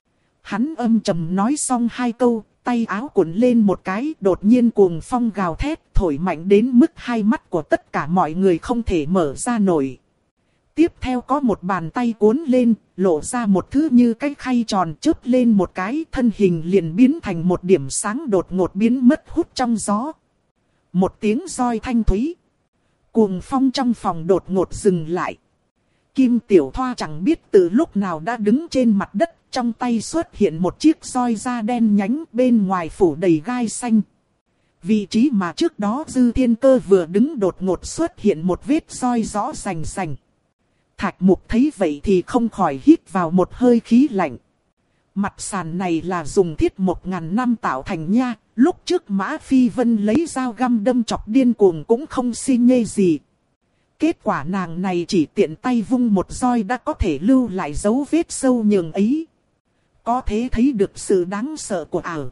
S1: Hắn âm trầm nói xong hai câu, tay áo cuộn lên một cái, đột nhiên cuồng phong gào thét, thổi mạnh đến mức hai mắt của tất cả mọi người không thể mở ra nổi. Tiếp theo có một bàn tay cuốn lên, lộ ra một thứ như cái khay tròn, chớp lên một cái, thân hình liền biến thành một điểm sáng đột ngột biến mất hút trong gió. Một tiếng roi thanh thúy. Cuồng phong trong phòng đột ngột dừng lại. Kim Tiểu Thoa chẳng biết từ lúc nào đã đứng trên mặt đất, trong tay xuất hiện một chiếc roi da đen nhánh, bên ngoài phủ đầy gai xanh. Vị trí mà trước đó Dư Thiên Cơ vừa đứng đột ngột xuất hiện một vết roi rõ rành rành. Thạch Mục thấy vậy thì không khỏi hít vào một hơi khí lạnh. Mặt sàn này là dùng thiết một ngàn năm tạo thành nha, lúc trước Mã Phi Vân lấy dao găm đâm chọc điên cuồng cũng không xi nhê gì. Kết quả nàng này chỉ tiện tay vung một roi đã có thể lưu lại dấu vết sâu nhường ấy. Có thể thấy được sự đáng sợ của ảo.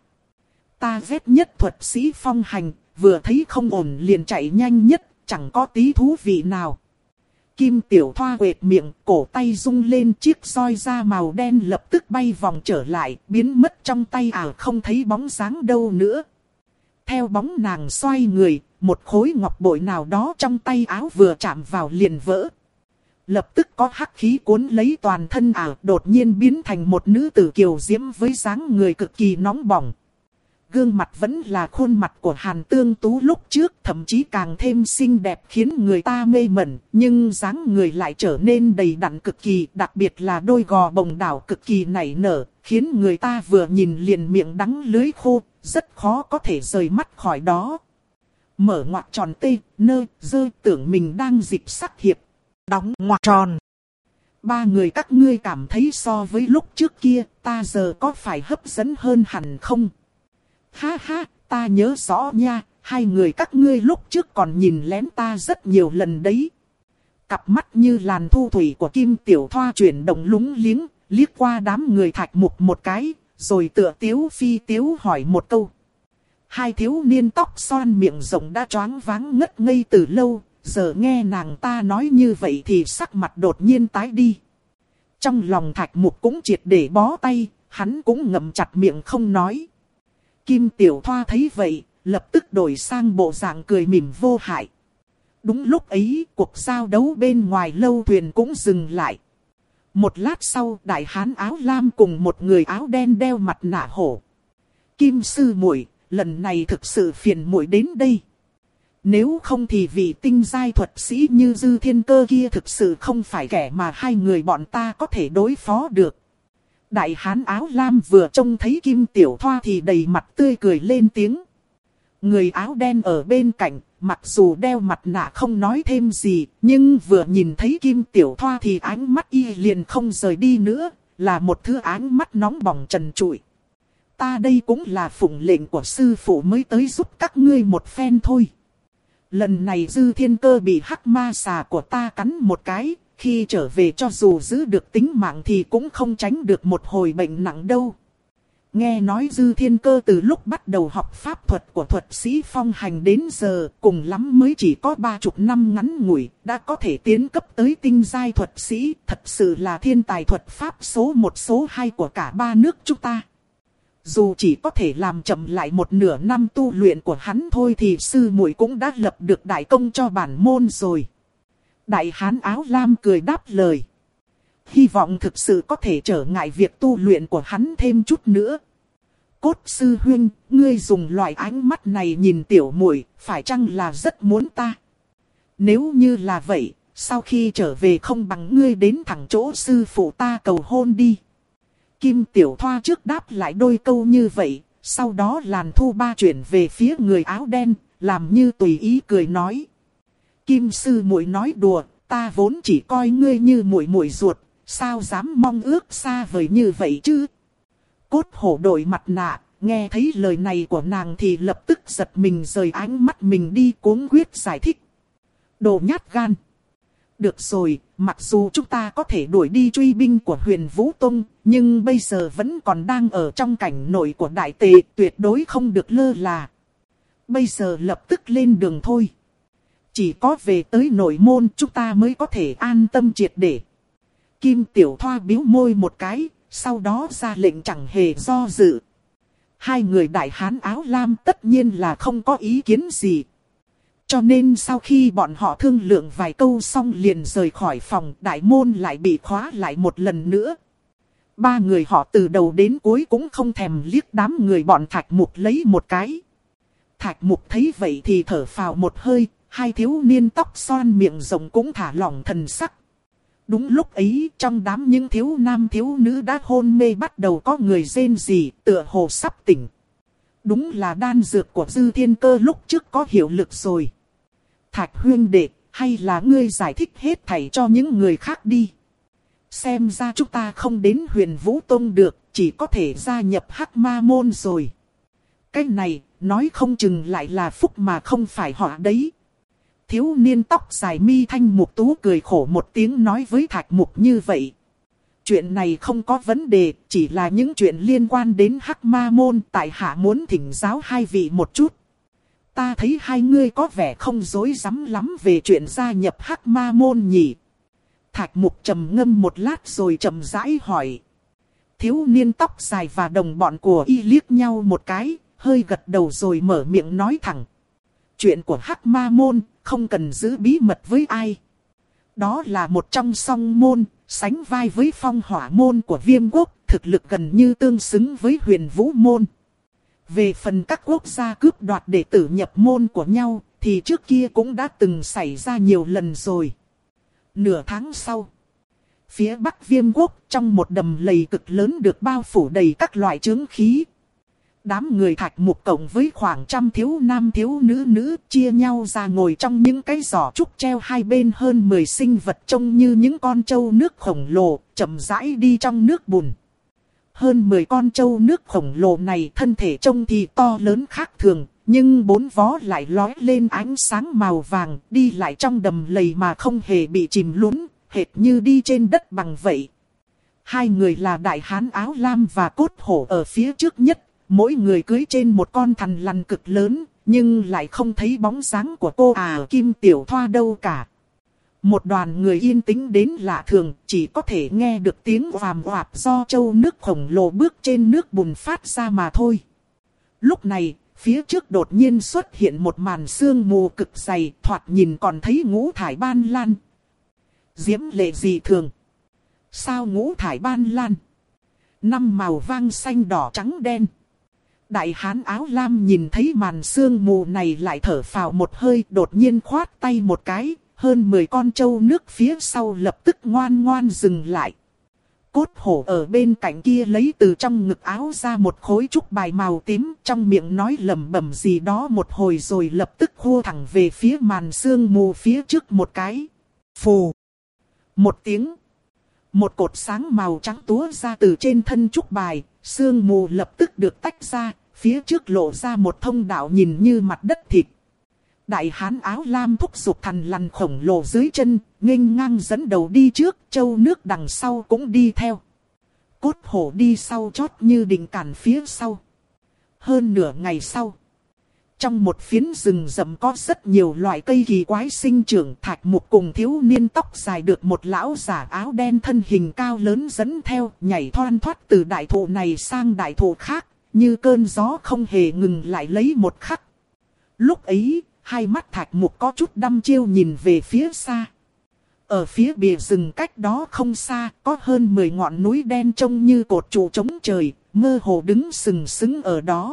S1: Ta ghét nhất thuật sĩ phong hành, vừa thấy không ổn liền chạy nhanh nhất, chẳng có tí thú vị nào. Kim Tiểu Thoa quệt miệng, cổ tay rung lên, chiếc roi da màu đen lập tức bay vòng trở lại, biến mất trong tay ảo không thấy bóng dáng đâu nữa. Theo bóng nàng xoay người, một khối ngọc bội nào đó trong tay áo vừa chạm vào liền vỡ. Lập tức có hắc khí cuốn lấy toàn thân ảo, đột nhiên biến thành một nữ tử kiều diễm với dáng người cực kỳ nóng bỏng. Gương mặt vẫn là khuôn mặt của Hàn Tương Tú lúc trước, thậm chí càng thêm xinh đẹp khiến người ta mê mẩn, nhưng dáng người lại trở nên đầy đặn cực kỳ, đặc biệt là đôi gò bồng đảo cực kỳ nảy nở, khiến người ta vừa nhìn liền miệng đắng lưỡi khô, rất khó có thể rời mắt khỏi đó. Mở ngoặc tròn tê, nơ, dơ, tưởng mình đang dịp sắc hiệp. Đóng ngoặc tròn. Ba người các ngươi cảm thấy so với lúc trước kia, ta giờ có phải hấp dẫn hơn hẳn không? Ha ha, ta nhớ rõ nha, hai người các ngươi lúc trước còn nhìn lén ta rất nhiều lần đấy. Cặp mắt như làn thu thủy của Kim Tiểu Thoa chuyển động lúng liếng, liếc qua đám người Thạch Mục một cái, rồi tựa tiếu phi tiếu hỏi một câu. Hai thiếu niên tóc xoăn miệng rộng đã choáng váng ngất ngây từ lâu, giờ nghe nàng ta nói như vậy thì sắc mặt đột nhiên tái đi. Trong lòng Thạch Mục cũng triệt để bó tay, hắn cũng ngậm chặt miệng không nói. Kim Tiểu Thoa thấy vậy, lập tức đổi sang bộ dạng cười mỉm vô hại. Đúng lúc ấy, cuộc giao đấu bên ngoài lâu thuyền cũng dừng lại. Một lát sau, đại hán áo lam cùng một người áo đen đeo mặt nạ hổ. Kim sư muội, lần này thực sự phiền muội đến đây. Nếu không thì vị tinh giai thuật sĩ như Dư Thiên Cơ kia thực sự không phải kẻ mà hai người bọn ta có thể đối phó được. Đại hán áo lam vừa trông thấy Kim Tiểu Thoa thì đầy mặt tươi cười lên tiếng. Người áo đen ở bên cạnh, mặc dù đeo mặt nạ không nói thêm gì, nhưng vừa nhìn thấy Kim Tiểu Thoa thì ánh mắt y liền không rời đi nữa, là một thứ ánh mắt nóng bỏng trần trụi. Ta đây cũng là phụng lệnh của sư phụ mới tới giúp các ngươi một phen thôi. Lần này Dư Thiên Cơ bị hắc ma xà của ta cắn một cái, khi trở về cho dù giữ được tính mạng thì cũng không tránh được một hồi bệnh nặng đâu. Nghe nói Dư Thiên Cơ từ lúc bắt đầu học pháp thuật của thuật sĩ phong hành đến giờ, cùng lắm mới chỉ có ba chục năm ngắn ngủi, đã có thể tiến cấp tới tinh giai thuật sĩ, thật sự là thiên tài thuật pháp số một số hai của cả ba nước chúng ta. Dù chỉ có thể làm chậm lại một nửa năm tu luyện của hắn thôi thì sư muội cũng đã lập được đại công cho bản môn rồi. Đại hán áo lam cười đáp lời. Hy vọng thực sự có thể trở ngại việc tu luyện của hắn thêm chút nữa. Cốt sư huynh, ngươi dùng loại ánh mắt này nhìn tiểu muội, phải chăng là rất muốn ta? Nếu như là vậy, sau khi trở về không bằng ngươi đến thẳng chỗ sư phụ ta cầu hôn đi. Kim Tiểu Thoa trước đáp lại đôi câu như vậy, sau đó làn thu ba chuyển về phía người áo đen, làm như tùy ý cười nói. Kim sư muội nói đùa, ta vốn chỉ coi ngươi như muội muội ruột, sao dám mong ước xa vời như vậy chứ? Cốt hổ đội mặt nạ, nghe thấy lời này của nàng thì lập tức giật mình rời ánh mắt mình đi, cuống quyết giải thích. Đồ nhát gan. Được rồi, mặc dù chúng ta có thể đuổi đi truy binh của Huyền Vũ Tông, nhưng bây giờ vẫn còn đang ở trong cảnh nội của đại tề, tuyệt đối không được lơ là. Bây giờ lập tức lên đường thôi. Chỉ có về tới nội môn chúng ta mới có thể an tâm triệt để. Kim Tiểu Thoa bĩu môi một cái, sau đó ra lệnh chẳng hề do dự. Hai người đại hán áo lam tất nhiên là không có ý kiến gì. Cho nên sau khi bọn họ thương lượng vài câu xong liền rời khỏi phòng, đại môn lại bị khóa lại một lần nữa. Ba người họ từ đầu đến cuối cũng không thèm liếc đám người bọn Thạch Mục lấy một cái. Thạch Mục thấy vậy thì thở phào một hơi, hai thiếu niên tóc xoăn miệng rộng cũng thả lỏng thần sắc. Đúng lúc ấy, trong đám những thiếu nam thiếu nữ đã hôn mê bắt đầu có người rên rỉ, tựa hồ sắp tỉnh. Đúng là đan dược của Dư Thiên Cơ lúc trước có hiệu lực rồi. Thạch huynh đệ, hay là ngươi giải thích hết thảy cho những người khác đi. Xem ra chúng ta không đến Huyền Vũ Tông được, chỉ có thể gia nhập Hắc Ma Môn rồi. Cái này, nói không chừng lại là phúc mà không phải họ đấy. Thiếu niên tóc dài mi thanh mục tú cười khổ một tiếng nói với Thạch Mục như vậy. Chuyện này không có vấn đề, chỉ là những chuyện liên quan đến Hắc Ma Môn, tại hạ muốn thỉnh giáo hai vị một chút. Ta thấy hai ngươi có vẻ không dối rắm lắm về chuyện gia nhập Hắc Ma Môn nhỉ. Thạch Mục trầm ngâm một lát rồi chậm rãi hỏi. Thiếu niên tóc dài và đồng bọn của y liếc nhau một cái, hơi gật đầu rồi mở miệng nói thẳng. Chuyện của Hắc Ma Môn không cần giữ bí mật với ai. Đó là một trong song môn, sánh vai với Phong Hỏa Môn của Viêm Quốc, thực lực gần như tương xứng với Huyền Vũ Môn. Về phần các quốc gia cướp đoạt đệ tử nhập môn của nhau, thì trước kia cũng đã từng xảy ra nhiều lần rồi. Nửa tháng sau, phía Bắc Viêm Quốc trong một đầm lầy cực lớn được bao phủ đầy các loại chướng khí. Đám người Thạch Mục cộng với khoảng trăm thiếu nam thiếu nữ nữ chia nhau ra ngồi trong những cái giỏ trúc treo hai bên hơn mười sinh vật trông như những con trâu nước khổng lồ, chậm rãi đi trong nước bùn. Hơn mười con trâu nước khổng lồ này thân thể trông thì to lớn khác thường, nhưng bốn vó lại lói lên ánh sáng màu vàng, đi lại trong đầm lầy mà không hề bị chìm lún, hệt như đi trên đất bằng vậy. Hai người là đại hán áo lam và cốt hổ ở phía trước nhất, mỗi người cưỡi trên một con thằn lằn cực lớn, nhưng lại không thấy bóng dáng của cô à Kim Tiểu Thoa đâu cả. Một đoàn người yên tĩnh đến lạ thường, chỉ có thể nghe được tiếng oàm oạp do trâu nước khổng lồ bước trên nước bùn phát ra mà thôi. Lúc này, phía trước đột nhiên xuất hiện một màn sương mù cực dày, thoạt nhìn còn thấy ngũ thải ban lan. Diễm lệ dị thường. Sao ngũ thải ban lan? Năm màu vang xanh đỏ trắng đen. Đại hán áo lam nhìn thấy màn sương mù này lại thở phào một hơi, đột nhiên khoát tay một cái, hơn mười con trâu nước phía sau lập tức ngoan ngoan dừng lại. Cốt hổ ở bên cạnh kia lấy từ trong ngực áo ra một khối trúc bài màu tím, trong miệng nói lẩm bẩm gì đó một hồi rồi lập tức hô thẳng về phía màn sương mù phía trước một cái. Phù! Một tiếng. Một cột sáng màu trắng túa ra từ trên thân trúc bài, sương mù lập tức được tách ra, phía trước lộ ra một thông đạo nhìn như mặt đất thịt. Đại hán áo lam thúc giục thằn lằn khổng lồ dưới chân, nghênh ngang dẫn đầu đi trước, trâu nước đằng sau cũng đi theo. Cốt hổ đi sau chót như định cản phía sau. Hơn nửa ngày sau, trong một phiến rừng rậm có rất nhiều loại cây kỳ quái sinh trưởng, Thạch Mục cùng thiếu niên tóc dài được một lão giả áo đen thân hình cao lớn dẫn theo, nhảy thoăn thoắt từ đại thụ này sang đại thụ khác, như cơn gió không hề ngừng lại lấy một khắc. Lúc ấy, hai mắt Thạch Mục có chút đăm chiêu nhìn về phía xa. Ở phía bìa rừng cách đó không xa, có hơn mười ngọn núi đen trông như cột trụ chống trời, mơ hồ đứng sừng sững ở đó.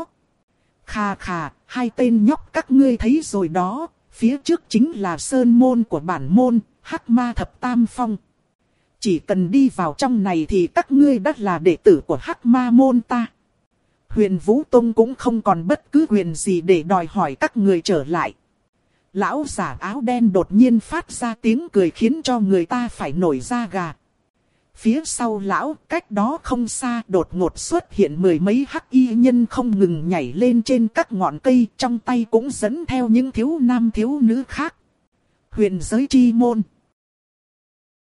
S1: Khà khà, hai tên nhóc các ngươi thấy rồi đó, phía trước chính là sơn môn của bản môn, Hắc Ma Thập Tam Phong. Chỉ cần đi vào trong này thì các ngươi đã là đệ tử của Hắc Ma Môn ta. Huyền Vũ Tông cũng không còn bất cứ quyền gì để đòi hỏi các người trở lại. Lão giả áo đen đột nhiên phát ra tiếng cười khiến cho người ta phải nổi da gà. Phía sau lão, cách đó không xa, đột ngột xuất hiện mười mấy hắc y nhân không ngừng nhảy lên trên các ngọn cây, trong tay cũng dẫn theo những thiếu nam thiếu nữ khác. Huyền giới chi môn.